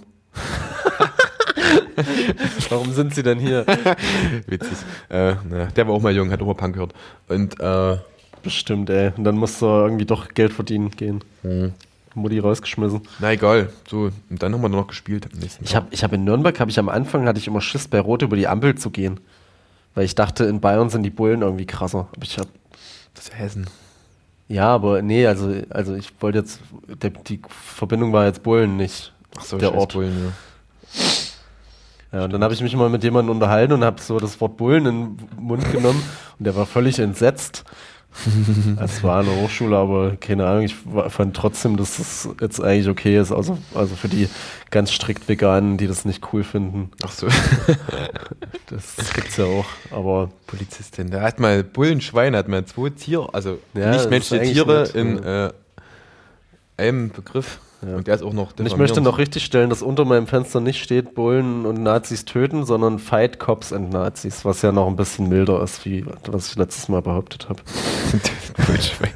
Warum sind sie denn hier? Witzig. Äh, na, der war auch mal jung, hat auch mal Punk gehört. Und, äh, Bestimmt, ey. Und dann musst du irgendwie doch Geld verdienen gehen. hm. Mutti rausgeschmissen. na egal. So, und dann haben wir noch gespielt am nächsten Ich habe ich hab in Nürnberg, habe ich am Anfang, hatte ich immer Schiss, bei Rot über die Ampel zu gehen. Weil ich dachte, in Bayern sind die Bullen irgendwie krasser. Aber ich hab, Das ist Hessen. ja, aber nee, also, also ich wollte jetzt, der, die Verbindung war jetzt Bullen, nicht Ach so, der scheiß Ort. Bullen, ja. Ja, und dann habe ich mich mal mit jemandem unterhalten und habe so das Wort Bullen in den Mund genommen und der war völlig entsetzt. Es war eine Hochschule, aber keine Ahnung, ich war- fand trotzdem, dass das jetzt eigentlich okay ist. Also, also für die ganz strikt Veganen, die das nicht cool finden. Ach so. Das gibt's ja auch, aber Polizistin. Der hat mal Bullenschwein, hat mal zwei Tiere, also Ja, nicht das menschliche ist eigentlich Tiere nett, in ja. äh, einem Begriff. Ja. Und der ist auch noch und ich möchte noch richtig stellen, dass unter meinem Fenster nicht steht Bullen und Nazis töten, sondern Fight Cops and Nazis, was ja noch ein bisschen milder ist, wie was ich letztes Mal behauptet habe. Bullenschwein.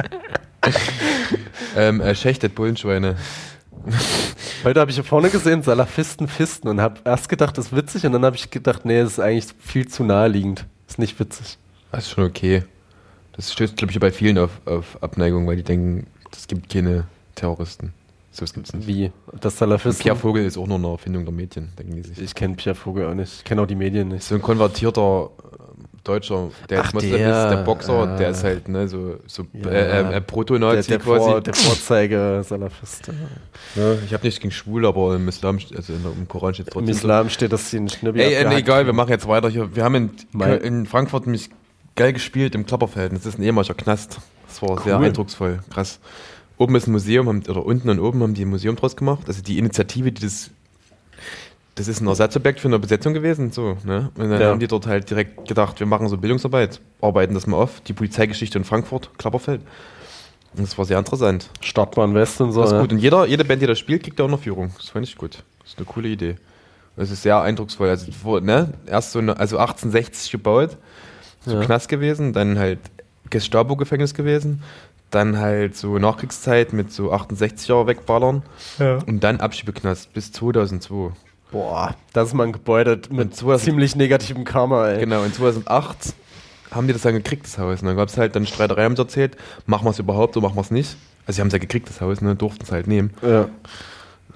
ähm, er schächtet Bullenschweine. Heute habe ich hier vorne gesehen, Salafisten fisten und habe erst gedacht, das ist witzig und dann habe ich gedacht, nee, das ist eigentlich viel zu naheliegend. Ist nicht witzig. Das ist schon okay. Das stößt, glaube ich, bei vielen auf, auf Abneigung, weil die denken, es gibt keine Terroristen. So was gibt's nicht. Wie? Das Salafisten? Pierre Vogel ist auch nur eine Erfindung der Medien, denken die sich. Ich kenne Pierre Vogel auch nicht. Ich kenne auch die Medien nicht. So ein konvertierter äh, Deutscher, der Ach, jetzt Moslem der, ist, der Boxer, ja. der ist halt ne, so, so Ja. äh, äh, Der, Proto-Nazi der, quasi. Vor, der Vorzeige-Salafist. Ja, ich habe nicht gegen schwul, aber im Islam, also in der, im Koran steht Im trotzdem. Islam steht, dass sie einen Schnibbi Ey, äh, nee, abgehackt egal, wir haben. machen jetzt weiter hier. Wir haben in, Mein- in Frankfurt nämlich geil gespielt im Klapperfeld. Das ist ein ehemaliger Knast. Das war sehr Cool. eindrucksvoll, krass. Oben ist ein Museum, haben, oder unten und oben haben die ein Museum draus gemacht. Also die Initiative, die das, das ist ein Ersatzobjekt für eine Besetzung gewesen, so, ne? Und dann Ja. haben die dort halt direkt gedacht, wir machen so Bildungsarbeit, arbeiten das mal auf, die Polizeigeschichte in Frankfurt, Klapperfeld. Und das war sehr interessant. Startbahn West und so. Das ist ja. gut. Und jeder, jede Band, die das spielt, kriegt auch eine Führung. Das fand ich gut. Das ist eine coole Idee. Das ist sehr eindrucksvoll. Also, wo, ne? Erst so eine, also achtzehnhundertsechzig gebaut, so Ja. Knast gewesen, dann halt Gestapo-Gefängnis gewesen, dann halt so Nachkriegszeit mit so achtundsechziger wegballern Ja. und dann Abschiebeknast bis zweitausendzwei. Boah, das ist mal ein Gebäude mit Und sowas- ziemlich negativem Karma, ey. Genau, in zweitausendacht haben die das dann gekriegt, das Haus. Und dann gab es halt dann Streiterei, haben sie erzählt, machen wir es überhaupt oder machen wir es nicht. Also sie haben es ja gekriegt, das Haus, ne, durften es halt nehmen. Ja.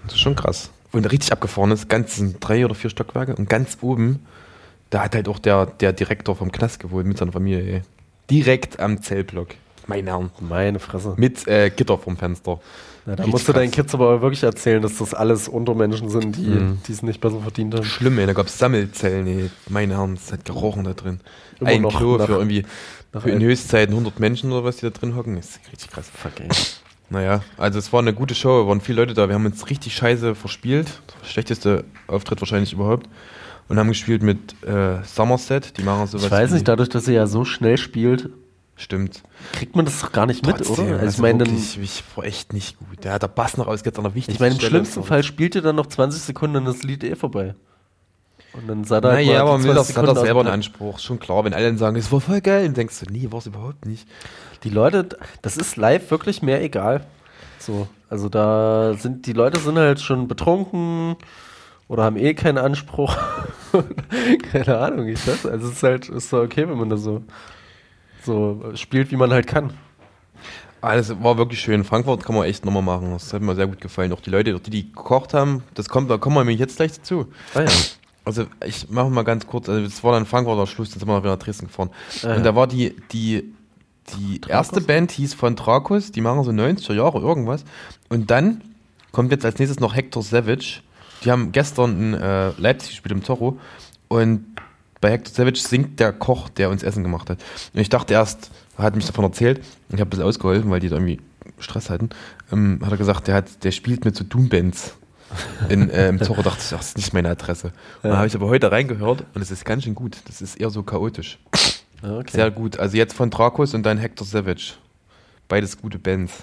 Das ist schon krass. Und richtig abgefahren ist, ganz sind drei oder vier Stockwerke und ganz oben, da hat halt auch der, der Direktor vom Knast gewohnt mit seiner Familie, ey. Direkt am Zellblock. Meine Herren. Meine Fresse. Mit äh, Gitter vom Fenster. Ja, da musst du deinen Kids aber wirklich erzählen, dass das alles Untermenschen sind, die Mhm. es nicht besser verdient haben. Schlimm, ey. Da gab es Sammelzellen, ey. Meine Herren, es hat gerochen da drin. Immer Ein noch Klo nach- für irgendwie nach für in ein- Höchstzeiten hundert Menschen oder was, die da drin hocken. Das ist richtig krass. Fuck, ey. Naja, also es war eine gute Show, waren viele Leute da. Wir haben uns richtig scheiße verspielt. Der schlechteste Auftritt wahrscheinlich überhaupt. Und haben gespielt mit äh, Somerset. Die machen sowas. Ich weiß wie- nicht, dadurch, dass sie ja so schnell spielt, Stimmt. kriegt man das doch gar nicht mit, Trotzdem, oder? Also also ich meine, dann- wirklich, ich war echt nicht gut. Der hat der Bass noch ausgeht an der wichtigsten ich meine, im Stelle. schlimmsten Fall spielt ihr dann noch zwanzig Sekunden und das Lied eh vorbei. Und dann seid ihr halt Naja, mal aber die will zwanzig das, hat er Sekunden selber aus einen dem- Anspruch. Schon klar, wenn alle dann sagen, es war voll geil, dann denkst du, nee, war es überhaupt nicht. Die Leute, das ist live wirklich mehr egal. So, also da sind, die Leute sind halt schon betrunken oder haben eh keinen Anspruch. Keine Ahnung, ich weiß. Also es ist halt, ist doch okay, wenn man das so, so spielt, wie man halt kann. Alles war wirklich schön. Frankfurt kann man echt nochmal machen. Das hat mir sehr gut gefallen. Auch die Leute, die, die gekocht haben, das kommt, da kommen wir nämlich jetzt gleich dazu. Ah, ja. Also ich mache mal ganz kurz, also es war dann Frankfurter Schluss, dann sind wir noch wieder nach Dresden gefahren. Ah, und ja. da war die, die, die erste Band hieß von Trakus, die machen so neunziger Jahre irgendwas. Und dann kommt jetzt als nächstes noch Hector Savage. Die haben gestern in äh, Leipzig gespielt im Toro. Und bei Hector Savage singt der Koch, der uns Essen gemacht hat. Und ich dachte erst, er hat mich davon erzählt, ich habe ein bisschen ausgeholfen, weil die da irgendwie Stress hatten. Ähm, hat er gesagt, der, hat, der spielt mit so Doom-Bands. In, äh, Im Toro dachte ich, ach, das ist nicht meine Adresse. Und dann habe ich aber heute reingehört und es ist ganz schön gut. Das ist eher so chaotisch. Ah, okay. Sehr gut. Also jetzt von Trakus und dann Hector Savage. Beides gute Bands.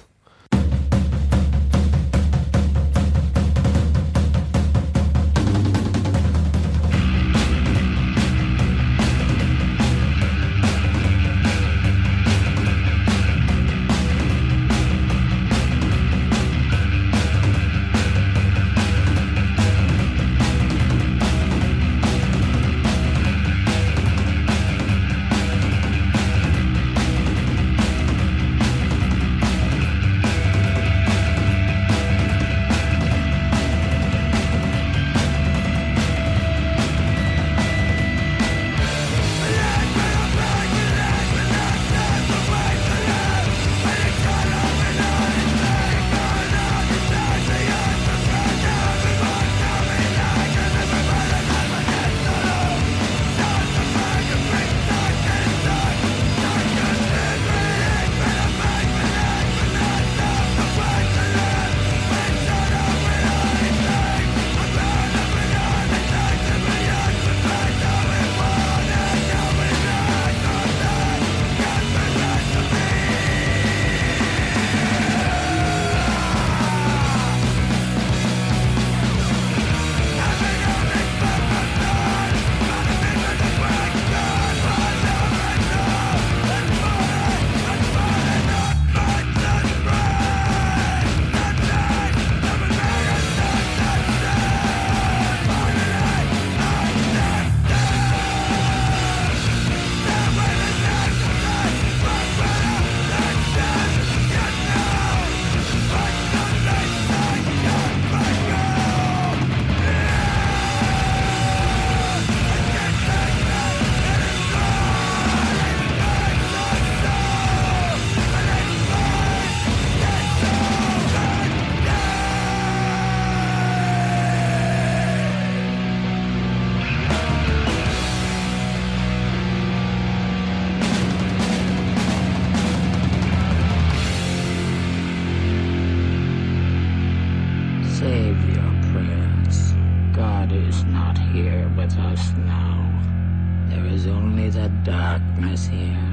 Save your prayers. God is not here with us now. There is only the darkness here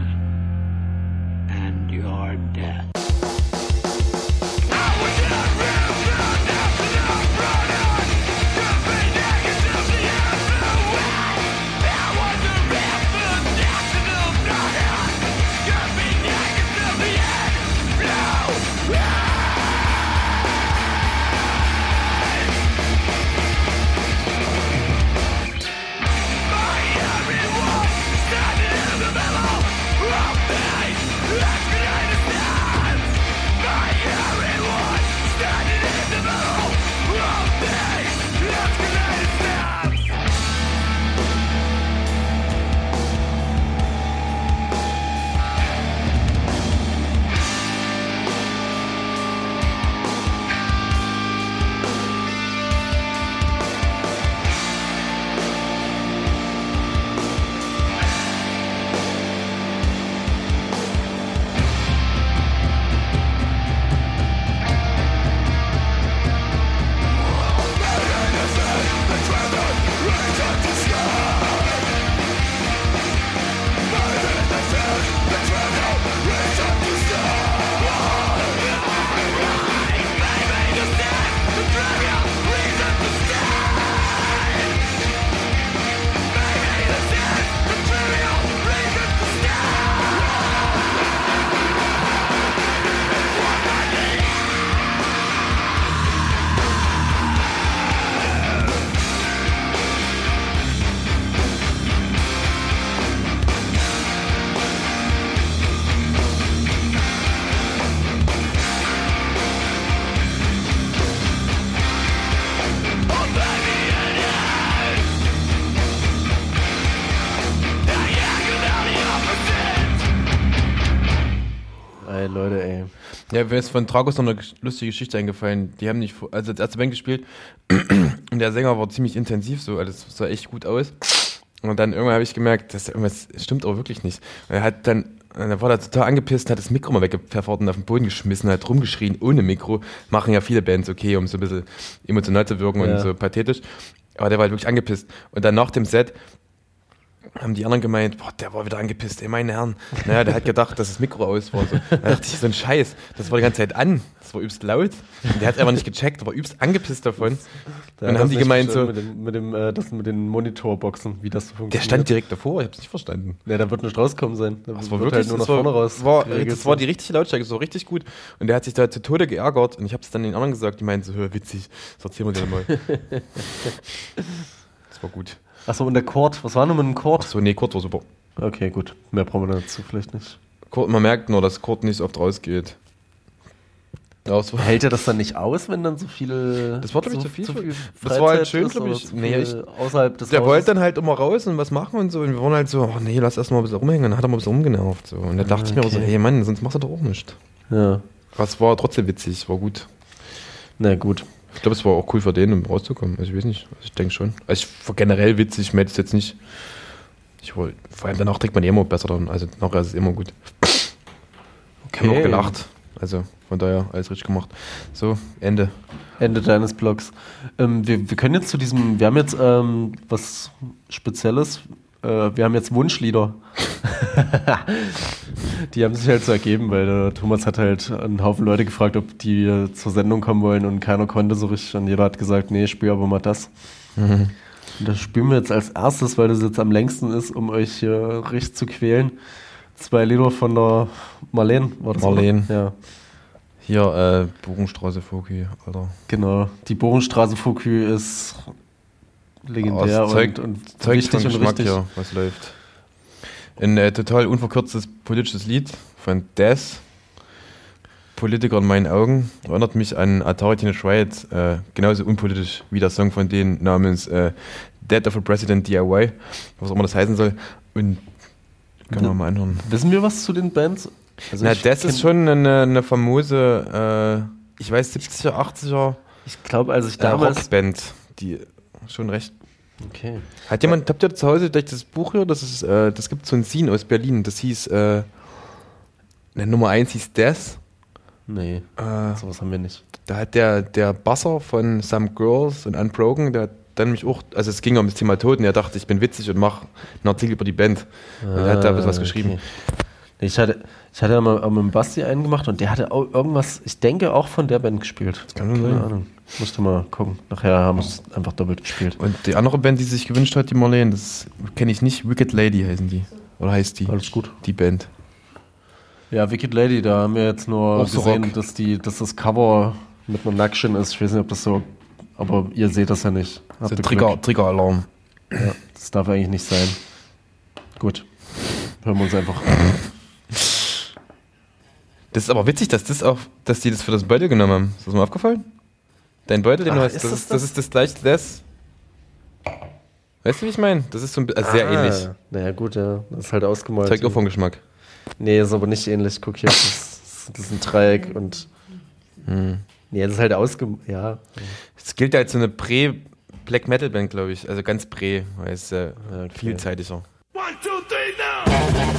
and your death. Standing in the middle of pain, let's get Ja, mir ist von Dragos noch eine lustige Geschichte eingefallen. Die haben nicht, also als erste Band gespielt und der Sänger war ziemlich intensiv, so, also das sah echt gut aus. Und dann irgendwann habe ich gemerkt, dass irgendwas stimmt aber wirklich nicht. Er hat dann, dann war er total angepisst, hat das Mikro mal weggepfeffert und auf den Boden geschmissen, hat rumgeschrien ohne Mikro. Machen ja viele Bands, okay, um so ein bisschen emotional zu wirken ja. und so pathetisch. Aber der war halt wirklich angepisst. Und dann nach dem Set haben die anderen gemeint, boah, der war wieder angepisst, ey, meine Herren. Naja, der hat gedacht, dass das Mikro aus war. So. Da dachte ich, so ein Scheiß, das war die ganze Zeit an, das war übelst laut. Und der hat einfach nicht gecheckt, der war übelst angepisst davon. Da und dann haben die gemeint so... Mit, dem, mit, dem, äh, das mit den Monitorboxen, wie das so funktioniert. Der stand direkt davor, ich hab's nicht verstanden. Ja, da wird nicht rauskommen sein. Da das war wird wirklich, halt nur nach das vorne war, raus. War, das war die richtige Lautstärke, das war richtig gut. Und der hat sich da zu Tode geärgert und ich hab's dann den anderen gesagt, die meinten so, hör, witzig, das erzählen wir dir mal. Das war gut. Achso, und der Chord, was war denn mit dem Chord? Achso, nee, Chord war super. Okay, gut. Mehr brauchen wir dazu vielleicht nicht. Chord, man merkt nur, dass Chord nicht so oft rausgeht. Ja, hält er das dann nicht aus, wenn dann so viele... Das war glaube ich so, zu viel. Zu viel das war halt schön, glaube ich. Nee, ich außerhalb des der Hauses. wollte dann halt immer raus und was machen und so. Und wir waren halt so, oh nee, lass erst mal ein bisschen rumhängen. Und dann hat er mal ein bisschen rumgenervt. So. Und da dachte okay. ich mir auch so, hey Mann, sonst machst du doch auch nicht. Ja. Was war trotzdem witzig, war gut. Na gut. Ich glaube, es war auch cool für den, um rauszukommen. Also ich weiß nicht, also ich denke schon. Also ich war generell witzig, ich hätte es jetzt nicht... Ich wollte, vor allem danach trägt man eh immer besser dann. Also nachher ist es immer gut. Okay. Ich habe auch gelacht. Also von daher alles richtig gemacht. So, Ende. Ende deines Blogs. Ähm, wir, wir können jetzt zu diesem, wir haben jetzt ähm, was Spezielles. Äh, wir haben jetzt Wunschlieder. Die haben sich halt so ergeben, weil der Thomas hat halt einen Haufen Leute gefragt, ob die zur Sendung kommen wollen und keiner konnte so richtig. Und jeder hat gesagt, nee, spiel aber mal das. Mhm. Und das spielen wir jetzt als erstes, weil das jetzt am längsten ist, um euch hier richtig zu quälen. Zwei Lieder von der Marlene. War das Marlene. Oder? Ja. Hier, äh, Bogenstraße Fokü, Alter. Genau. Die Bogenstraße Fokü ist legendär oh, Zeug, und, und Zeug wichtig von und Geschmack richtig. Hier, was läuft. Ein äh, total unverkürztes politisches Lied von Death. Politiker in meinen Augen. Erinnert mich an Atari Teenage Riot. Äh, genauso unpolitisch wie der Song von denen namens äh, Death of a President D I Y. Was auch immer das heißen soll. Und können wir mal anhören. Wissen wir was zu den Bands? Also Na, das ist schon eine, eine famose, äh, ich weiß, siebziger, achtziger ich glaube, als ich damals äh, Rockband, die schon recht. Okay. Hat jemand, habt ihr zu Hause vielleicht das Buch hier? Das ist, äh, das gibt so ein Scene aus Berlin, das hieß, äh, ne, Nummer eins hieß Death. Nee, äh, sowas haben wir nicht. Da hat der, der Basser von Some Girls und Unbroken, der hat dann mich auch, also es ging um das Thema Tod und er dachte, ich bin witzig und mache einen Artikel über die Band. Ah, und er hat da was geschrieben. Okay. Ich hatte, ich hatte mal mit dem Basti einen gemacht und der hatte auch irgendwas, ich denke, auch von der Band gespielt. Das kann Keine Ahnung. Musste mal gucken. Nachher haben wir es einfach doppelt gespielt. Und die andere Band, die sich gewünscht hat, die Marlene, das kenne ich nicht. Wicked Lady heißen die. Oder heißt die? Alles gut. Die Band. Ja, Wicked Lady, da haben wir jetzt nur auch gesehen, so dass, die, dass das Cover mit einem Nackschen ist. Ich weiß nicht, ob das so, aber ihr seht das ja nicht. So Trigger, Trigger-Alarm. Ja, das darf eigentlich nicht sein. Gut. Hören wir uns einfach an. Das ist aber witzig, dass das auch, dass die das für das Beutel genommen haben. Ist das mal aufgefallen? Dein Beutel, den Ach, du hast, ist das, das ist, das? das ist das gleiche das. Weißt du, wie ich meine? Das ist so ein, also sehr ah, ähnlich. Naja, gut, ja. Das ist halt ausgemalt. Zeigt auch vom Geschmack. Nee, ist aber nicht ähnlich. Guck hier, das ist, das ist ein Dreieck und. Hm. Nee, das ist halt ausgemalt. Ja. Es gilt als so eine Prä-Black Metal Band, glaube ich. Also ganz Prä, weil es äh, okay. vielzeitiger. One, two, three, now!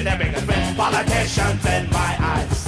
They're their biggest friends, politicians in my eyes.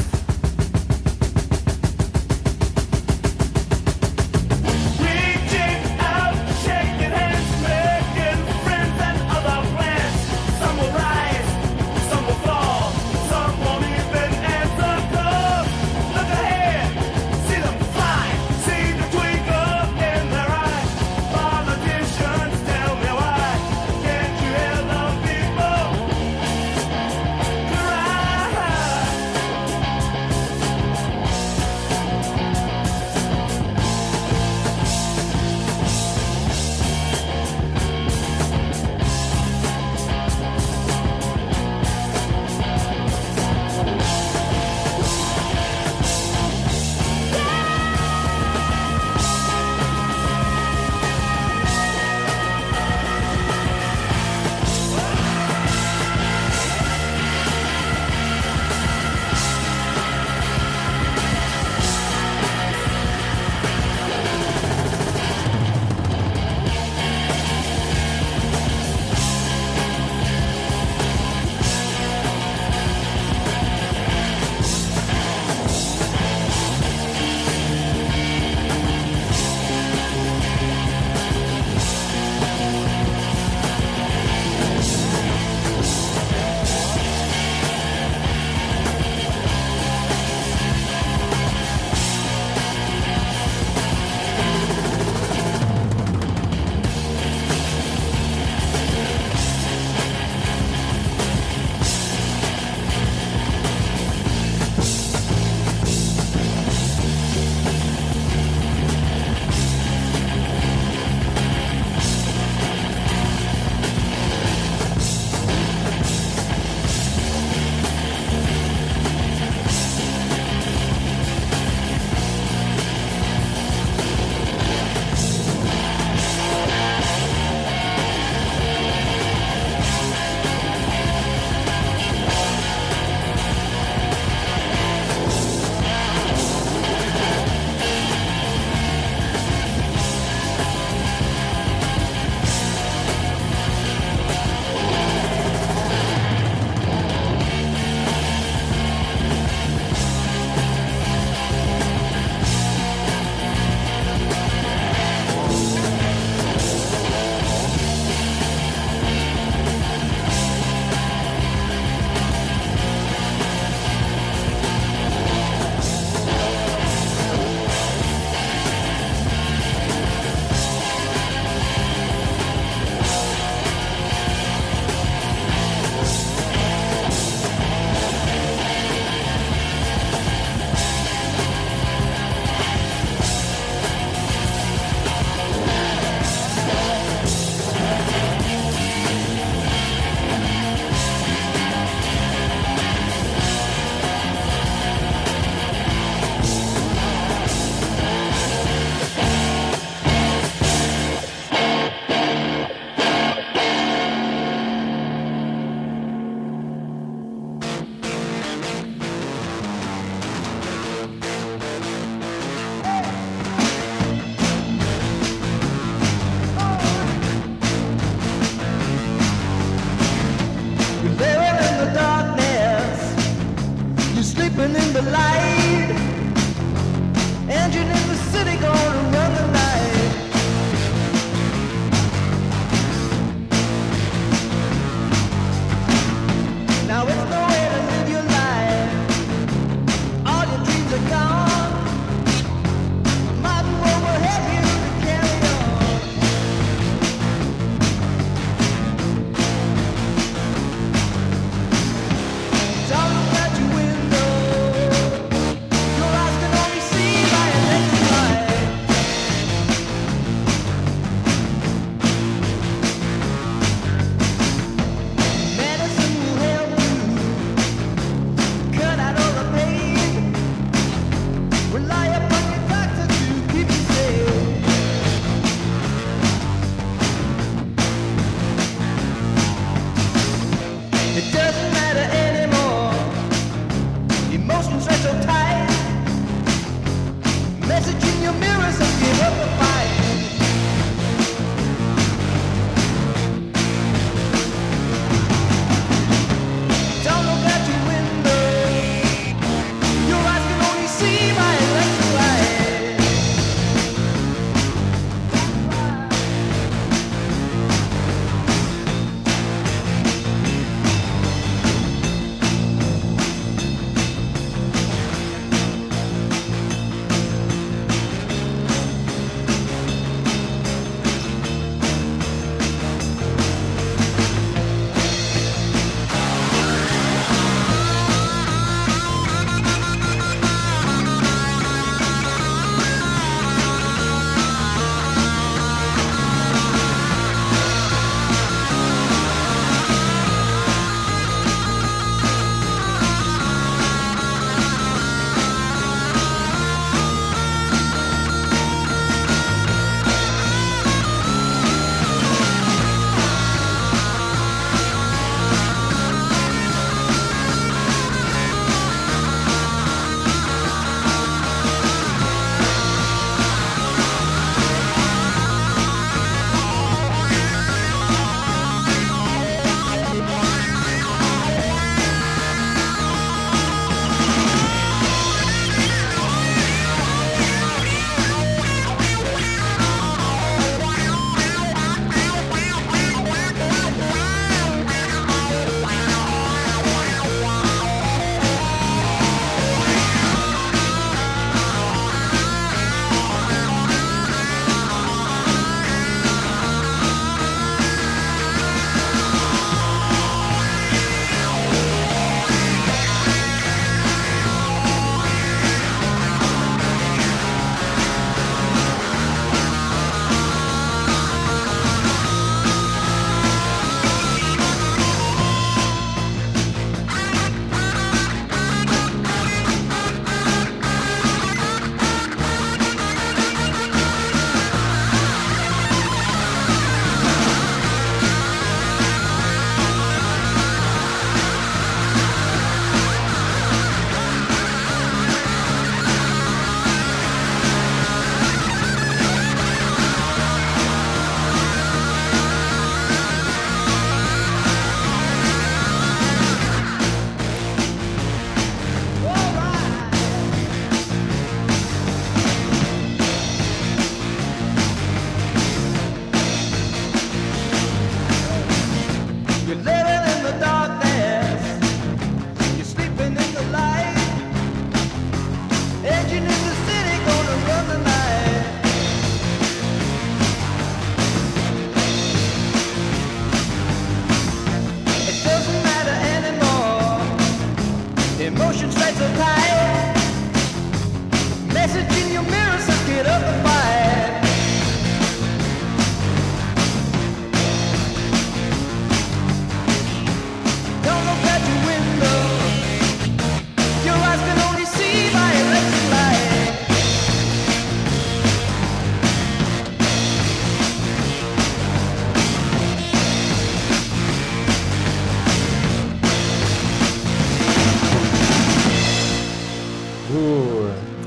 Talk about your window.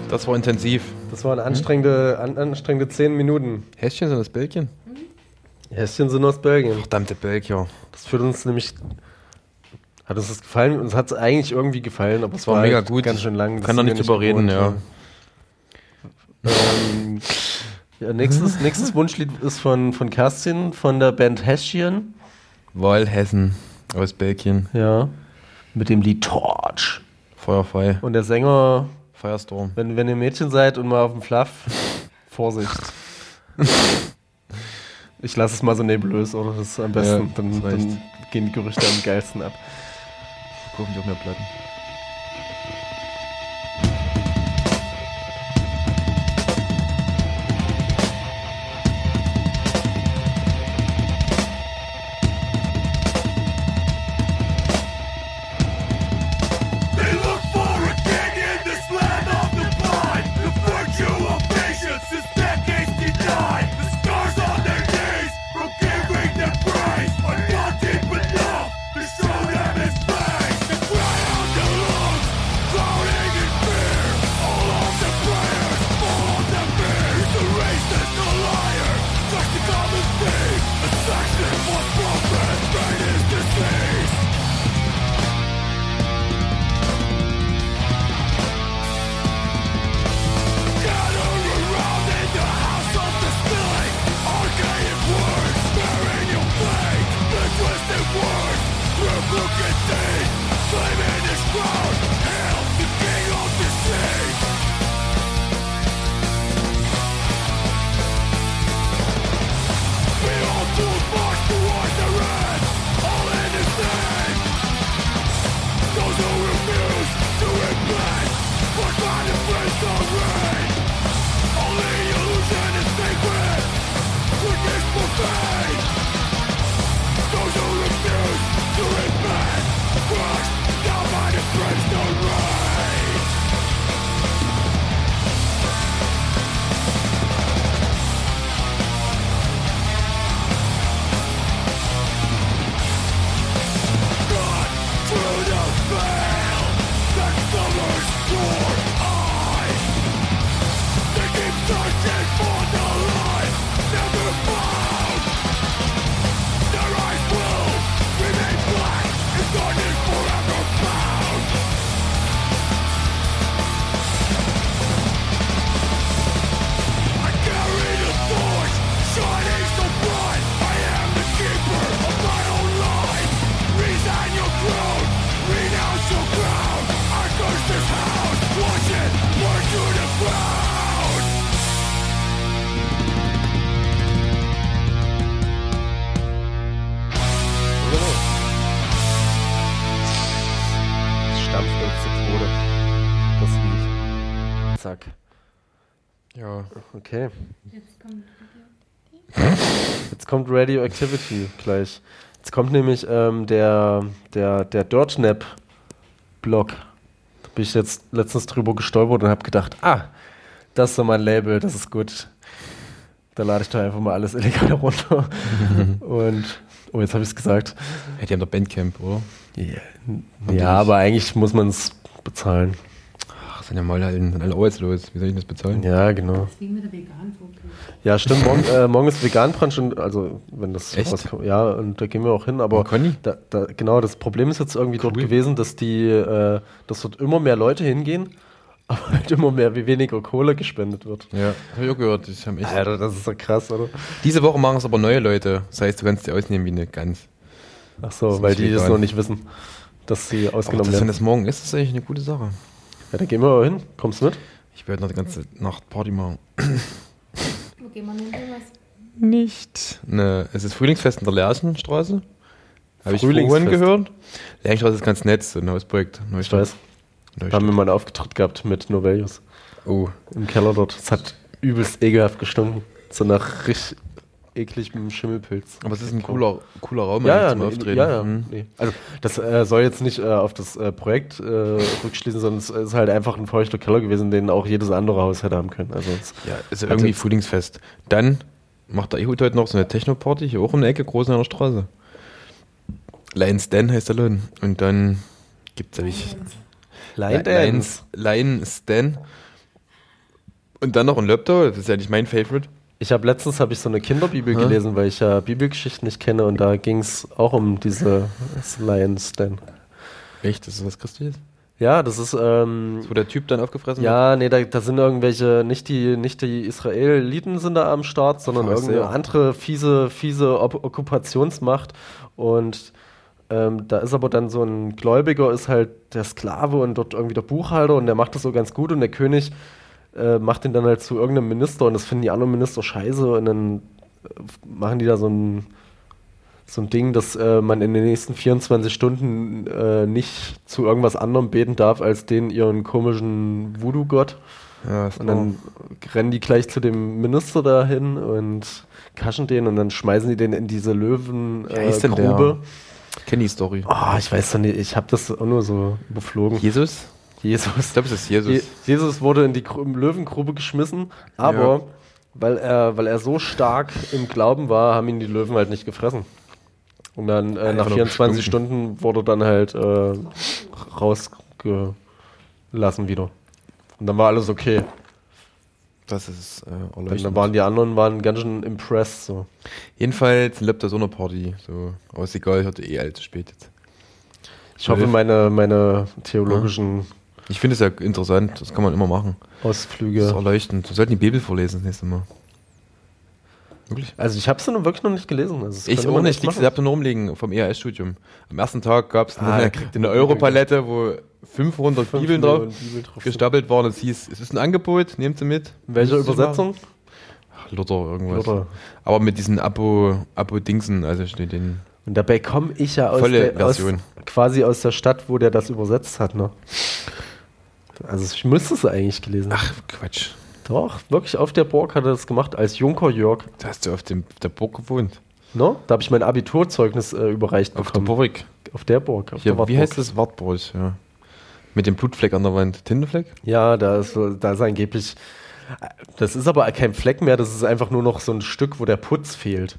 Das war intensiv. Das waren anstrengende, an, anstrengende zehn Minuten. Häschen sind das Belgien? Häschen sind aus Belgien. Verdammte Belgier. Das führt uns nämlich... Hat uns das gefallen? Uns hat es eigentlich irgendwie gefallen, aber es war war mega halt gut. ganz schön lang. Kann doch nicht drüber reden, ja. Ähm, ja, nächstes, nächstes Wunschlied ist von, von Kerstin, von der Band Häschen. Wahlhessen aus Belgien. Ja. Mit dem Lied Torch. Feuerfrei. Und der Sänger, Firestorm. wenn, wenn ihr Mädchen seid und mal auf dem Fluff, Vorsicht. Ich lasse es mal so nebulös, oder? Das ist am besten. Ja, dann, das dann gehen die Gerüchte am geilsten ab. Gucken die auf mehr Platten. They look for a king in this land of the blind. The virtue of patience is decades denied. The scars on their knees from giving them praise are not deep enough to show them his face. They cry out their lungs, drowning in fear. All of the prayers fall on their fears. The racist, the liar, just a common thief. A section was broken, brain is disease. Gather around in the house of the spilling. Archaic words bearing your fate. The twisted words through crooked teeth. Claiming his crown. Hail the king of the sea. We all tools march towards the red. All in his name. Those who refuse to repent, forced by the prince of rain. Only illusion is sacred, goodness profane. Those who refuse to repent, crushed down by the prince of rain. God through the veil that covers your eyes. They keep searching for the light, never found. Their eyes will remain black, in darkness forever bound. I carry the torch, shining so bright. I am the keeper of my own life. Resign your throne, renounce your crown. I curse this house, watch it burn to the ground. Es stampft uns zu Tode. Das Lied. Zack. Ja. Okay. Jetzt kommt Jetzt kommt Radioactivity gleich. Jetzt kommt nämlich ähm, der, der, der Dirtnap-Blog. Da bin ich jetzt letztens drüber gestolpert und habe gedacht, ah, das ist so mein Label, das ist gut. Da lade ich doch einfach mal alles illegal runter. Und, oh, jetzt habe ich es gesagt. Hey, die haben doch Bandcamp, oder? Ja, ja, aber eigentlich muss man es bezahlen. Ach, sind ja mal halten, sind alle arbeitslos. Wie soll ich das bezahlen? Ja, genau. deswegen mit der veganen Fokus. Ja, stimmt. Morgen, äh, morgen ist Vegan-Brunch und also wenn das Echt? rauskommt. Ja, und da gehen wir auch hin. Aber Und Conny? da, da, genau, das Problem ist jetzt irgendwie dort Cool. gewesen, dass die, äh, dass dort immer mehr Leute hingehen, aber halt immer mehr wie weniger Kohle gespendet wird. Ja, hab ich auch gehört. Das haben echt Alter, das ist doch krass, oder? Diese Woche machen es aber neue Leute. Das heißt, du kannst dir ausnehmen wie eine Gans. Ach so, ist weil nicht die das vegan. noch nicht wissen, dass sie Aber ausgenommen das, wenn werden. das morgen ist, ist das eigentlich eine gute Sache. Ja, dann gehen wir mal hin. Kommst du mit? Ich werde noch die ganze Nacht Party machen. Wo gehen wir denn was? Nicht. Ne, es ist Frühlingsfest in der Lerchenstraße. Habe ich vorhin Frühlingsfest. gehört. Lerchenstraße ist ganz nett, so ein neues Projekt. Ich weiß. Da haben wir mal einen Auftritt gehabt mit Novelius Oh, im Keller dort. Es hat übelst ekelhaft gestunken. So nach richtig ekligem Schimmelpilz. aber es ist ein cooler, cooler Raum Ja, eigentlich ja, zum nee, Auftreten. ja, ja. Mhm. Nee. Also das äh, soll jetzt nicht äh, auf das äh, Projekt äh, rückschließen, sondern es ist halt einfach ein feuchter Keller gewesen, den auch jedes andere Haus hätte haben können. Also es Ja, ist ja hat irgendwie jetzt- Frühlingsfest. Dann macht der Ehud heute noch so eine Techno-Party, hier auch um die Ecke, groß an der Straße. Lions Den heißt der Laden. Und dann gibt es nämlich Line Lions, Lions Den. Und dann noch ein Löbter, das ist ja nicht mein Favorite. Ich habe letztens habe ich so eine Kinderbibel Hä? gelesen, weil ich ja Bibelgeschichten nicht kenne und da ging es auch um diese Lions denn. Echt? Das ist was Christliches? Ja, das ist ähm, Wo der Typ dann aufgefressen wird? ja, nee, da, da sind irgendwelche, nicht die, nicht die Israeliten sind da am Start, sondern Was, irgendeine ja. andere fiese, fiese Op- Okkupationsmacht und ähm, da ist aber dann so ein Gläubiger, ist halt der Sklave und dort irgendwie der Buchhalter und der macht das so ganz gut und der König äh, macht ihn dann halt zu irgendeinem Minister und das finden die anderen Minister scheiße und dann äh, machen die da so ein so ein Ding, dass äh, man in den nächsten vierundzwanzig Stunden äh, nicht zu irgendwas anderem beten darf als den ihren komischen Voodoo-Gott. Ja, ist Und dann rennen die gleich zu dem Minister dahin und kaschen den und dann schmeißen die den in diese Löwengrube. Wie heißt Äh, denn der? Grube. Kenn die Story. Oh, ich weiß doch nicht, ich habe das auch nur so überflogen. Jesus? Jesus. Ich glaube, es ist Jesus. Je Jesus wurde in die Gru Löwengrube geschmissen, aber Ja. weil, er, weil er so stark im Glauben war, haben ihn die Löwen halt nicht gefressen. Und dann äh, Einfach nach nur vierundzwanzig gestunken. Stunden wurde dann halt äh, rausgelassen wieder. Und dann war alles okay. Das ist äh, Und erleuchtend. dann waren die anderen waren ganz schön impressed. So. Jedenfalls lebt da so eine Party. So. Aber ist egal, ich hatte eh allzu spät jetzt. Ich hoffe, Zwölf. meine, meine theologischen Ich finde es ja interessant, das kann man immer machen. Das ist Ausflüge. erleuchtend. Wir sollten die Bibel vorlesen das nächste Mal. Wirklich? Also ich habe es wirklich noch nicht gelesen. Also das Ich könnte auch man nicht, echt liegt machen. ab nur rumliegen vom E H S-Studium. Am ersten Tag gab es Ah, eine, da kriegt ihr eine eine Europalette, wo fünfhundert Fünf Bibeln drauf Millionen Bibel drauf sind. gestapelt waren. Es hieß, es ist ein Angebot, nehmt sie mit. In welcher Müsst ihr Übersetzung? machen. Ach, Luther, irgendwas. Luther. Aber mit diesen Abo, Abo-Dingsen, also steht den. Und dabei komme ich ja aus Volle der, aus, Version. quasi aus der Stadt, wo der das übersetzt hat. Ne? Also ich müsste es eigentlich gelesen haben. Ach, Quatsch. Doch, wirklich auf der Burg hat er das gemacht, als Junker Jörg. Da hast du auf dem, der Burg gewohnt. No? Da habe ich mein Abiturzeugnis äh, überreicht Auf der bekommen. Burg. Auf der Burg. Auf Hier, der wie Wartburg. heißt das? Wartburg, ja. Mit dem Blutfleck an der Wand. Tintenfleck? Ja, da ist, so- da ist angeblich. Das ist aber kein Fleck mehr, das ist einfach nur noch so ein Stück, wo der Putz fehlt.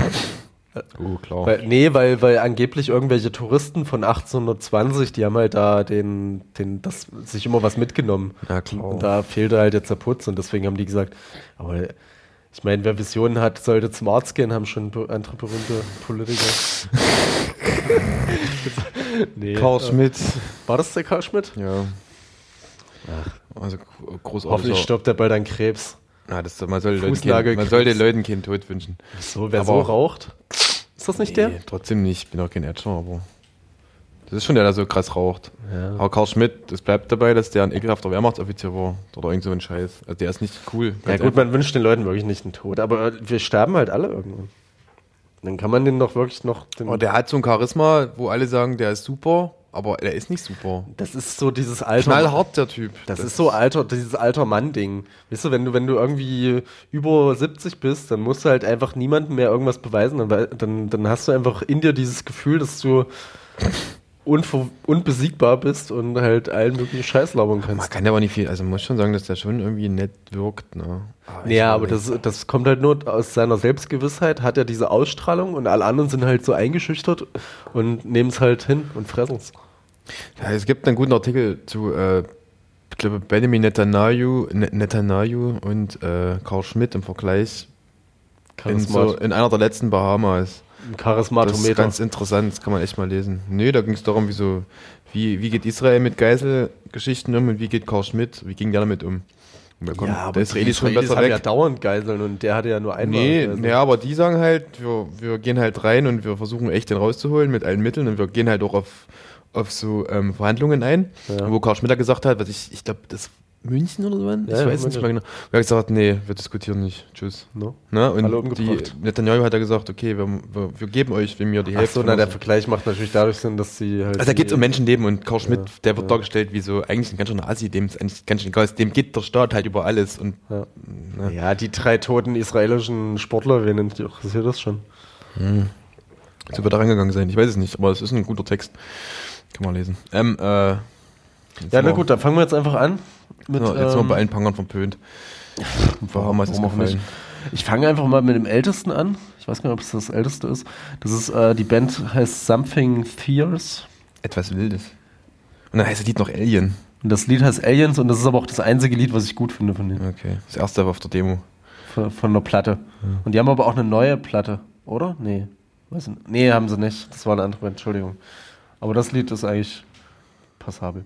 Oh, klar. Weil, nee, weil, weil angeblich irgendwelche Touristen von achtzehnhundertzwanzig, die haben halt da den, den, das, sich immer was mitgenommen. Ja, klar. Und da fehlte halt jetzt der Putz und deswegen haben die gesagt, aber ich meine, wer Visionen hat, sollte zum Arzt gehen, haben schon be- andere berühmte Politiker. nee, Karl äh, Schmidt. War das der Karl Schmidt? Ja. Also großartig. Hoffentlich stirbt der bald an Krebs. Na, das, man, soll den Leuten Fußnagel- kein, man soll den Leuten keinen Tod wünschen. So, wer Aber- so raucht? Ist das nicht der? Nee, trotzdem nicht. Ich bin auch kein Ärzter, aber das ist schon der, der so krass raucht. Ja. Aber Karl Schmidt, das bleibt dabei, dass der ein ekelhafter Wehrmachtsoffizier war. Oder irgend so ein Scheiß. Also der ist nicht cool. Ja Ganz gut, einfach. man wünscht den Leuten wirklich nicht einen Tod, aber wir sterben halt alle irgendwann. Dann kann man den doch wirklich noch... Den, Aber der hat so ein Charisma, wo alle sagen, der ist super, aber der ist nicht super. das ist so dieses Alter... Knallhart, der Typ. Das, ist so alter, dieses alter Mann-Ding. Weißt du, wenn du, wenn du irgendwie über siebzig bist, dann musst du halt einfach niemandem mehr irgendwas beweisen. Dann, wei- dann, dann hast du einfach in dir dieses Gefühl, dass du unver, unbesiegbar bist und halt allen möglichen Scheiß labern Man kannst. kann ja aber nicht viel, also man muss schon sagen, dass der schon irgendwie nett wirkt. Ne? Aber ich Ja, weiß aber nicht. das, das kommt halt nur aus seiner Selbstgewissheit, hat er diese Ausstrahlung und alle anderen sind halt so eingeschüchtert und nehmen es halt hin und fressen es. Ja, es gibt einen guten Artikel zu, äh, ich glaube, Benjamin Netanyahu, Ne- Netanyahu und äh, Karl Schmidt im Vergleich in, so, Charismat in einer der letzten Bahamas. Das ist Charismatometer. ganz interessant, das kann man echt mal lesen. Nee, da ging es darum, wie, so, wie, wie geht Israel mit Geiselgeschichten um und wie geht Karl Schmidt, wie ging der damit um? Und da kommt Ja, aber der Israeli schon besser haben weg. ja dauernd Geiseln und der hatte ja nur einmal. Nee, Geiseln. nee, aber die sagen halt, wir, wir gehen halt rein und wir versuchen echt den rauszuholen mit allen Mitteln und wir gehen halt auch auf, auf so ähm, Verhandlungen ein, Ja. wo Karl Schmitter gesagt hat, was ich, ich glaube, das München oder so, waren? Ja, ich ja, weiß nicht München. mehr genau. Und er hat gesagt, nee, wir diskutieren nicht, tschüss. No? Ne? Und Alle die, umgebracht. Netanyahu hat er gesagt, okay, wir, wir, wir geben euch, wenn wir die Ach Hälfte so, von na, der uns- Vergleich macht natürlich dadurch Sinn, dass sie halt. also da geht es um die- Menschenleben und Karl Schmidt, Ja, der wird ja. dargestellt wie so, eigentlich ein ganz schöner Assi, dem ist eigentlich ganz schön egal ist, dem geht der Staat halt über alles und Ja. ne? Ja, die drei toten israelischen Sportler, wen interessiert das schon? so wird er rangegangen sein, ich weiß es nicht, aber es ist ein guter Text, kann man lesen. Ähm, äh, jetzt Ja, sind na wir- gut, dann fangen wir jetzt einfach an. Mit, Ja, jetzt sind wir ähm, bei allen Pangern verpönt. Bahamas ist warum auch nicht? gefallen. Ich fange einfach mal mit dem Ältesten an. Ich weiß gar nicht, ob es das Älteste ist. Das ist, äh, die Band heißt Something Fierce. Etwas Wildes. Und Und dann heißt das Lied noch Alien. Und das Lied heißt Aliens und das ist aber auch das einzige Lied, was ich gut finde von denen. Okay. Das erste war auf der Demo. Von, von der Platte. Mhm. Und die haben aber auch eine neue Platte, oder? Nee. Weiß nicht. Nee, haben sie nicht. Das war eine andere, Entschuldigung. Aber das Lied ist eigentlich passabel.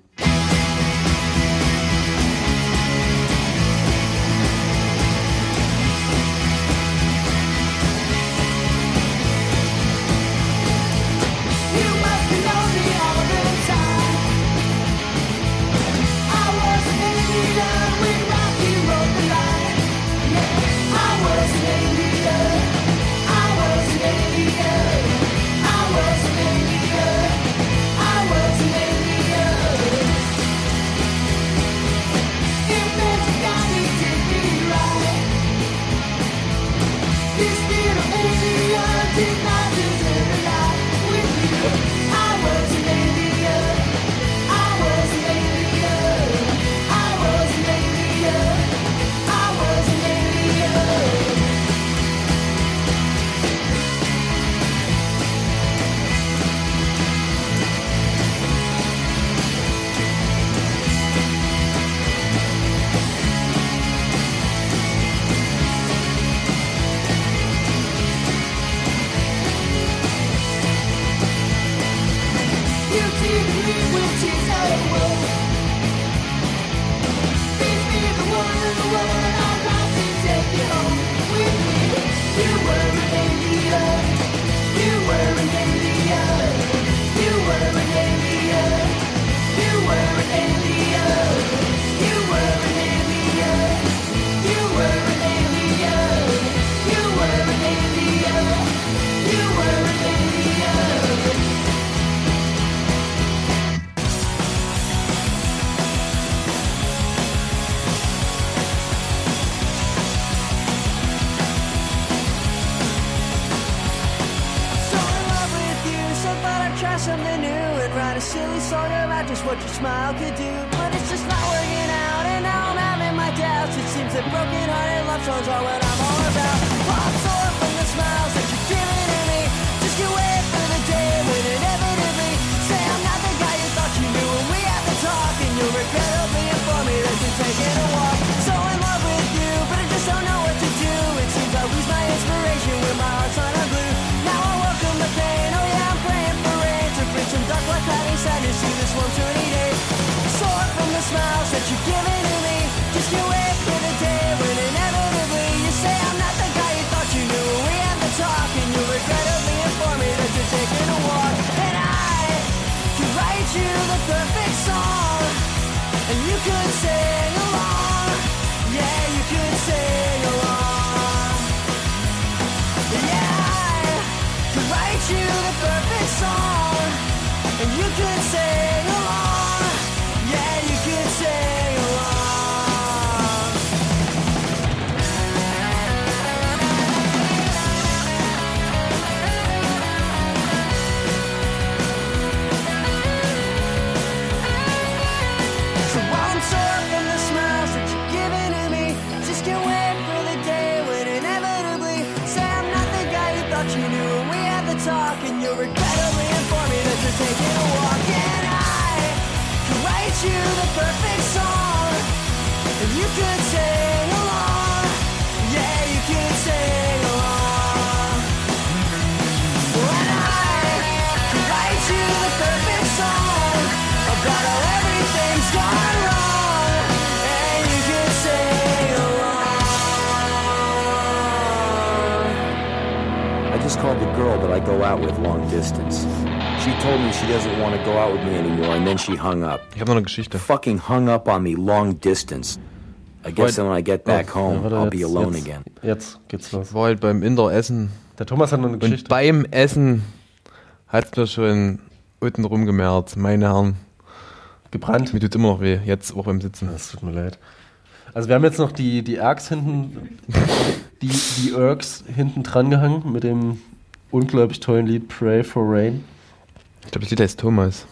Called the girl that I go out with long distance. She told me she doesn't want to go out with me anymore, and then she hung up. Ich habe noch eine Geschichte. Fucking hung up on me long distance. I guess then when I get back oh, home, ja, I'll jetzt, be alone jetzt, again. Jetzt geht's los. Ich war halt beim Inder essen. Der Thomas hat noch eine Geschichte. Und beim Essen hat's mir schon unten rumgemerkt, meine Herren. Gebrannt? Mir tut immer noch weh, jetzt auch beim Sitzen. Das tut mir leid. Also wir haben jetzt noch die, die Ergs hinten, die, die Ergs hinten dran gehangen mit dem unglaublich tollen Lied Pray for Rain. Ich glaube, das Lied heißt Thomas.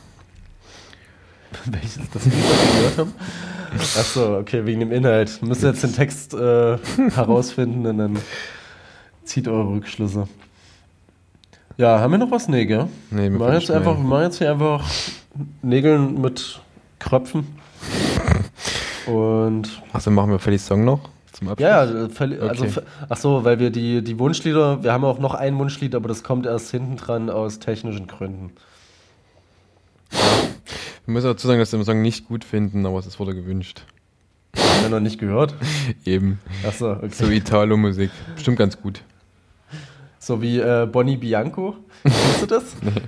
Welches das Lied, das wir gehört haben? Achso, okay, wegen dem Inhalt. Müsst ihr jetzt den Text äh, herausfinden und dann zieht eure Rückschlüsse. Ja, haben wir noch was? Nee, gell? Nee, wir machen jetzt, einfach, wir machen jetzt hier einfach Nägeln mit Kröpfen. Und Achso, machen wir Fellys Song noch zum Abschluss? ja, ja, völlig- also, Okay. ach so, weil wir die, die Wunschlieder, wir haben auch noch ein Wunschlied, aber das kommt erst hinten dran aus technischen Gründen. Wir müssen dazu sagen, dass wir den Song nicht gut finden, aber es wurde gewünscht. Haben wir noch nicht gehört? Eben. Ach so, okay. So Italo-Musik. Bestimmt ganz gut. So wie äh, Bonnie Bianco. Kennst du das?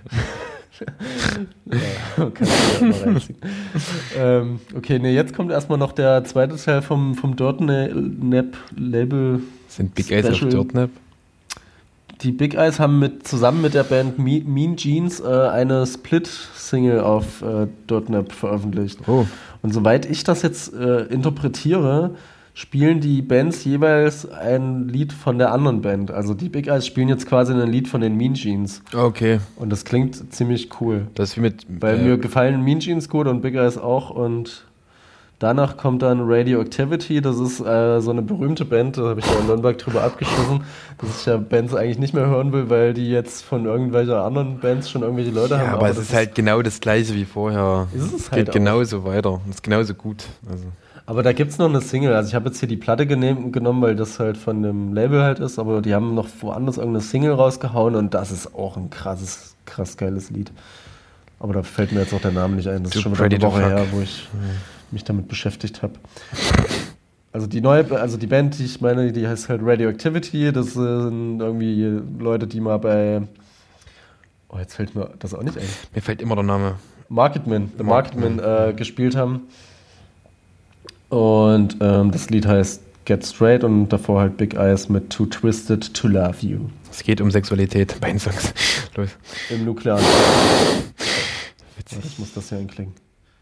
ja, kann ich mal reinziehen. ähm, okay, nee, jetzt kommt erstmal noch der zweite Teil vom, vom Dirtnap-Label. Sind Big Eyes auf Special. Dirtnap? Die Big Eyes haben mit, zusammen mit der Band Me- Mean Jeans äh, eine Split-Single auf äh, Dirtnap veröffentlicht. Oh. Und soweit ich das jetzt äh, interpretiere, spielen die Bands jeweils ein Lied von der anderen Band. Also die Big Eyes spielen jetzt quasi ein Lied von den Mean Jeans. Okay. Und das klingt ziemlich cool. Das ist wie mit. Weil äh, mir gefallen Mean Jeans gut und Big Eyes auch. Und danach kommt dann Radioactivity. Das ist äh, so eine berühmte Band. Da habe ich ja in Nürnberg drüber abgeschossen, dass ich ja Bands eigentlich nicht mehr hören will, weil die jetzt von irgendwelchen anderen Bands schon irgendwelche Leute haben. Ja, aber es das ist halt genau das gleiche wie vorher. Ist es es halt geht auch. genauso weiter. Es ist genauso gut. Also. Aber da gibt es noch eine Single. Also ich habe jetzt hier die Platte genehm, genommen, weil das halt von dem Label halt ist, aber die haben noch woanders irgendeine Single rausgehauen und das ist auch ein krasses, krass geiles Lied. Aber da fällt mir jetzt auch der Name nicht ein. Das Too ist schon wieder Pretty eine to Woche Fuck. her, wo ich mich damit beschäftigt habe. Also die neue, also die Band, die ich meine, die heißt halt Radioactivity. Das sind irgendwie Leute, die mal bei, oh, jetzt fällt mir das auch nicht ein. Mir fällt immer der Name. Marketman, The Marketman äh, gespielt haben. Und ähm, das Lied heißt Get Straight und davor halt Big Eyes mit Too Twisted to Love You. Es geht um Sexualität bei den Songs. Los. Im nuklearen. Witzig. Ich muss das hier einklingen.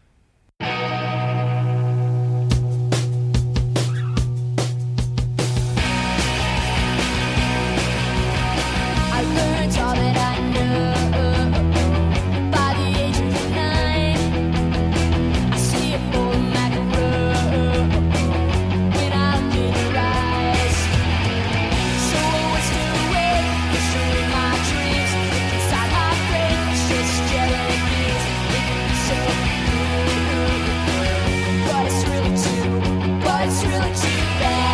I learned all that I know by the age of nine. I see it for mackerel when I look in her eyes. So what's the way? Pursuing my dreams inside my brain. It's just jellybeans. It can be so good, but it's really too, but it's really too bad.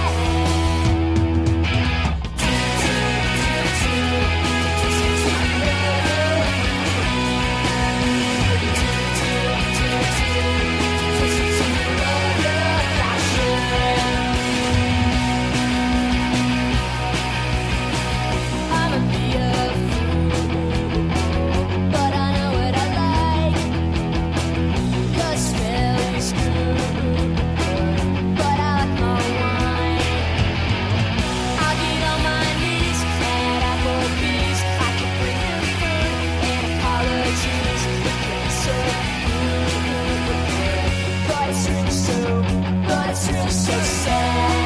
I'ma be a fool, but I know what I like. Your smell is good, but I like my wine. I'll get on my knees and Applebee's. I can bring them food and apologies. It can be so good, but it's really so, but it's really so sad.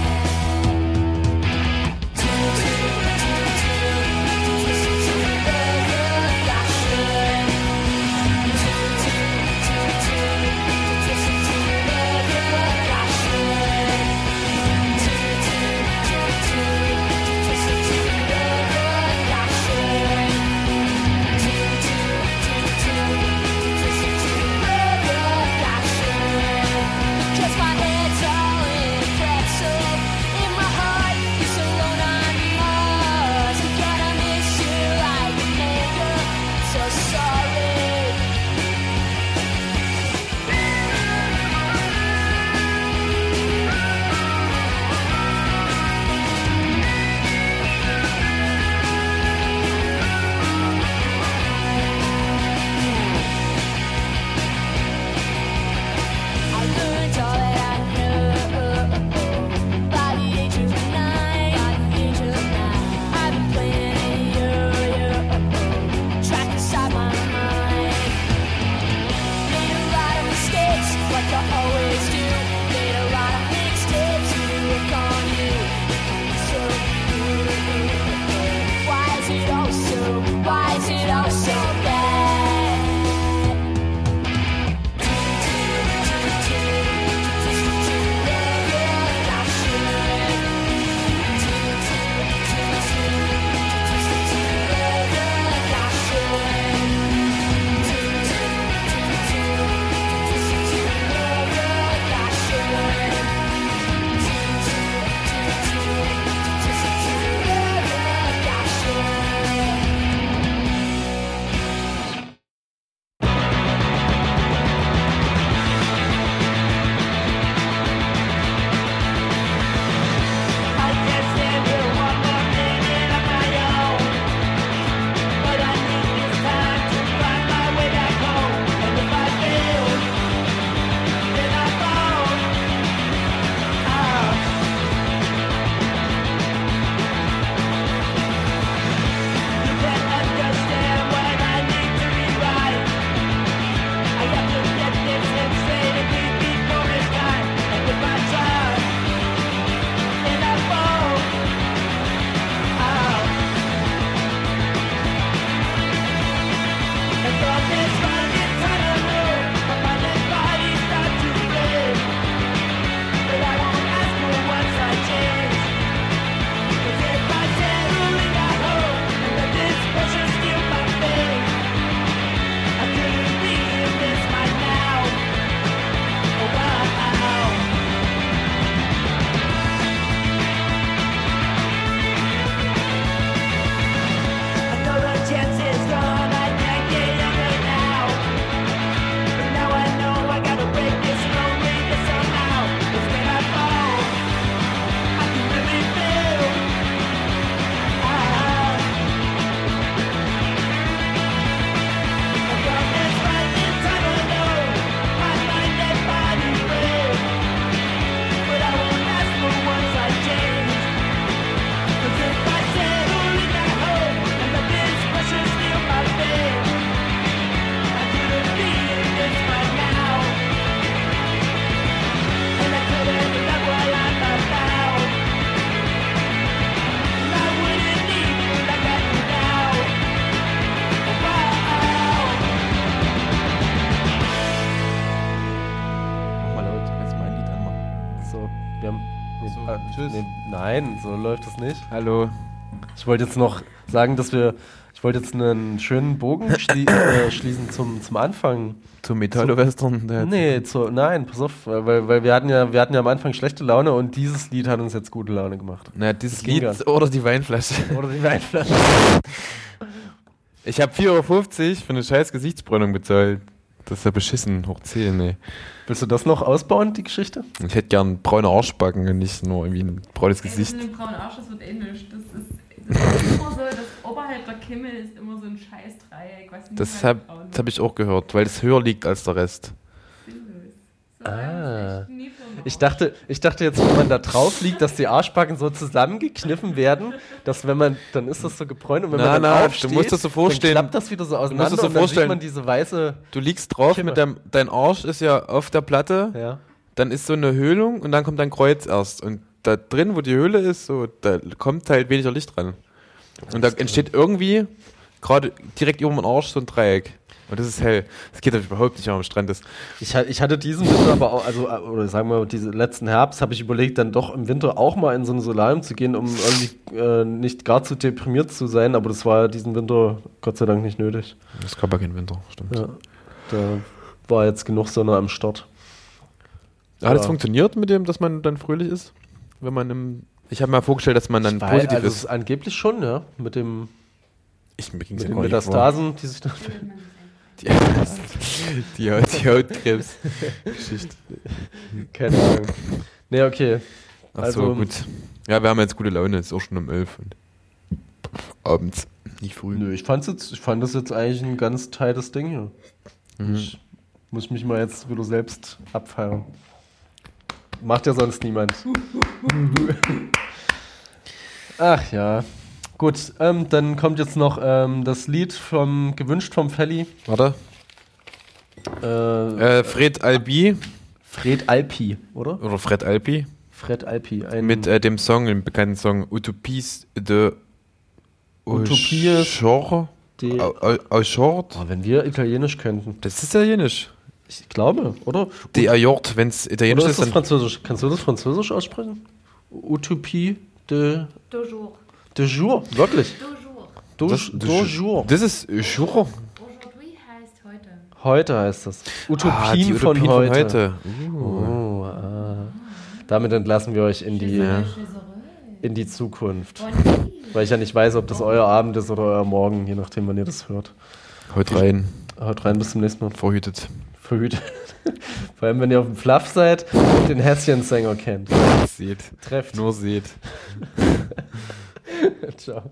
Because my head's all in pretzel, in my heart is alone on Mars. I'm gonna miss you like a mango, so sorry. I learned all that I know by the age of nine. By the age of nine, I've been playing yo-yo, trapped inside my mind. Made a lot of mistakes, like I always do. Made a lot of mixtapes to work on you. So good. Why is it all so? Why is it all so bad? Wir haben, nee, So, äh, tschüss. Nee, nein, so läuft es nicht. Hallo. Ich wollte jetzt noch sagen, dass wir, ich wollte jetzt einen schönen Bogen schlie äh, schließen zum, zum Anfang. Zum Metallo-Western? der hat- Nee, zu, nein, pass auf, weil, weil wir hatten ja, wir hatten ja am Anfang schlechte Laune und dieses Lied hat uns jetzt gute Laune gemacht. Na, dieses Das ging Lied gar- oder die Weinflasche. Oder die Weinflasche. Ich habe vier Euro fünfzig für eine scheiß Gesichtsbräunung bezahlt. Das ist ja beschissen, hoch zehn, ey. Willst du das noch ausbauen, die Geschichte? Ich hätte gern braune Arschbacken und nicht nur irgendwie ein braunes Ey, das Gesicht. mit dem braunen Arsch, das wird eh nichts. Das ist, das ist immer so, das oberhalb der Kimmel ist immer so ein scheiß Dreieck, was nicht Das mal habe braun das hab ich auch gehört, weil es höher liegt als der Rest. sinnlos. So Ah. ah. nie für einen Ich Arsch. dachte, ich dachte jetzt, wenn man da drauf liegt, dass die Arschbacken so zusammengekniffen werden, dass wenn man, dann ist das so gebräunt und wenn Na, man dann na, du aufsteht, musst das so vorstellen. dann klappt das wieder so auseinander das so und dann vorstellen. sieht man diese weiße, Du liegst drauf, Kimme. mit deinem, dein Arsch ist ja auf der Platte, ja. dann ist so eine Höhlung und dann kommt dein Kreuz erst. Und da drin, wo die Höhle ist, so, da kommt halt weniger Licht dran. Und da entsteht irgendwie, gerade direkt über dem Arsch, so ein Dreieck. Und das ist hell. Das geht natürlich überhaupt nicht, wenn man am Strand ist. Ich, ha- ich hatte diesen Winter aber auch, also, oder sagen wir mal, diesen letzten Herbst habe ich überlegt, dann doch im Winter auch mal in so ein Solarium zu gehen, um irgendwie äh, nicht gar zu deprimiert zu sein, aber das war diesen Winter Gott sei Dank nicht nötig. Das gab ja keinen Winter, stimmt. Ja. Da war jetzt genug Sonne am Start. Hat es Ja. funktioniert mit dem, dass man dann fröhlich ist? Wenn man im. Ich habe mir vorgestellt, dass man dann Ich weiß, positiv also es ist. ist angeblich schon, ja, mit dem Ich, mir ging's mit ja den gar nicht vor. Metastasen, die sich dann Die, die, Haut- die Hautkrebs-Geschichte. keine Ahnung. Nee, okay. Achso, Also- gut. Ja, wir haben jetzt gute Laune, es ist auch schon um elf. Und abends, nicht früh. Nö, ich fand's jetzt, ich fand das jetzt eigentlich ein ganz tightes Ding hier. Mhm. Ich muss mich mal jetzt wieder selbst abfeiern. Macht ja sonst niemand. Ach ja. Gut, ähm, dann kommt jetzt noch ähm, das Lied vom gewünscht vom Felli. Warte. Äh, Äh, Fred Albi, Fred Alpi, oder? oder Fred Alpi, Fred Alpi. Ein mit äh, dem Song, dem bekannten Song Utopies de Utopies Auchor. de- Auchor. Oh, wenn wir Italienisch könnten. Das ist italienisch. Ich glaube, oder? De Ajort, wenn es italienisch Oder ist, ist das dann. Französisch? Kannst du das Französisch aussprechen? Utopie de, Toujours. de jour, wirklich. Toujours. Du, du jour. Das ist Jour. Aujourd'hui heißt heute. Heute heißt das. Utopien, Ah, die von, Utopien heute. von heute. Oh, ah. Damit entlassen wir euch in die, Ja. in die Zukunft. Bon nuit. Weil ich ja nicht weiß, ob das euer Abend ist oder euer Morgen, je nachdem, wann ihr das hört. Haut rein, Haut rein, bis zum nächsten Mal. verhütet. Verhütet. Vor allem, wenn ihr auf dem Fluff seid und den Häschensänger kennt. Seht. Trefft. Nur seht. Ciao.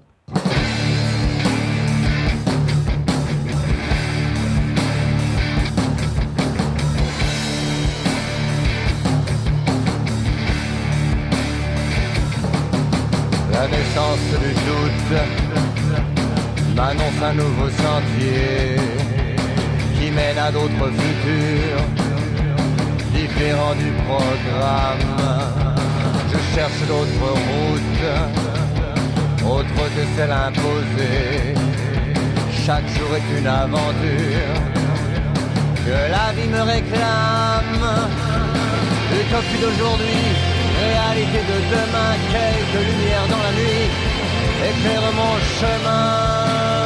La naissance du doute m'annonce un nouveau sentier qui mène à d'autres futurs différents du programme. Je cherche d'autres routes, autres que celles imposées. Chaque jour est une aventure que la vie me réclame. Utopie d'aujourd'hui, réalité de demain, quelques lumières dans la nuit éclairent mon chemin.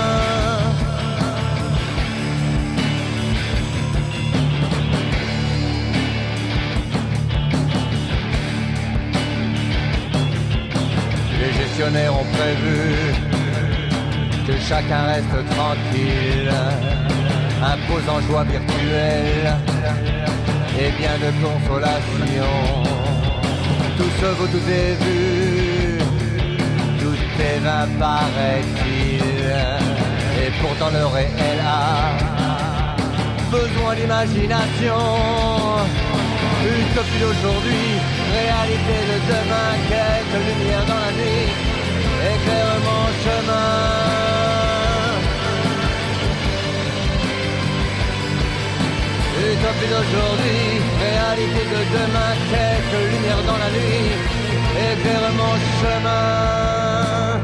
Les gestionnaires ont prévu que chacun reste tranquille, imposant joie virtuelle et bien de consolation. Tout se vaut, tout est vu, tout est vain paraît-il, et pourtant le réel a besoin d'imagination. Utopie d'aujourd'hui, réalité de demain, quelques lumières dans la nuit éclairent mon chemin. Utopie d'aujourd'hui, réalité de demain, quelques lumières dans la nuit éclairent mon chemin.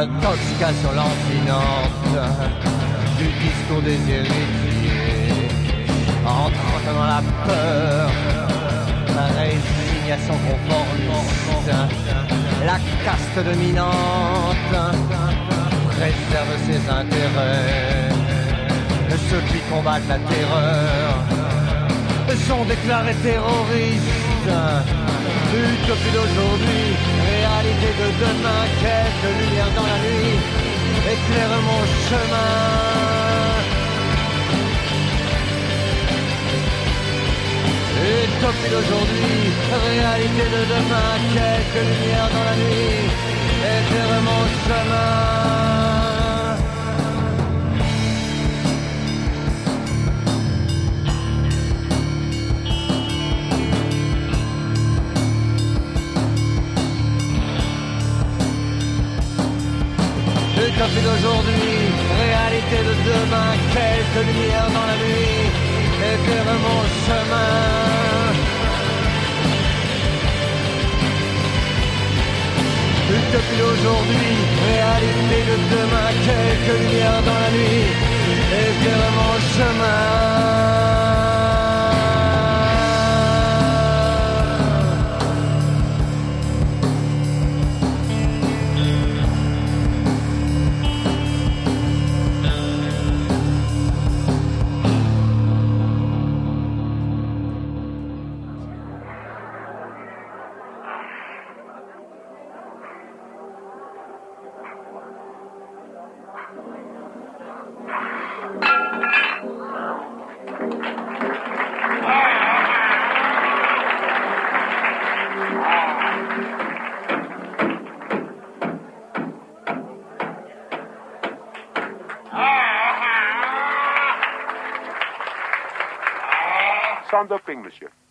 l'intoxication lancinante du discours des héritiers, entrant dans la peur, la résignation conformiste, la caste dominante préserve ses intérêts. Ceux qui combattent la terreur sont déclarés terroristes. Utopie d'aujourd'hui, réalité de demain, quelques lumières dans la nuit éclairent mon chemin. Utopie d'aujourd'hui, réalité de demain, quelques lumières dans la nuit éclairent mon chemin. Utopie d'aujourd'hui, réalité de demain, quelques lumières dans la nuit éclairent mon chemin. Utopie d'aujourd'hui, réalité de demain, quelques lumières dans la nuit éclairent mon chemin. Sans doping, monsieur.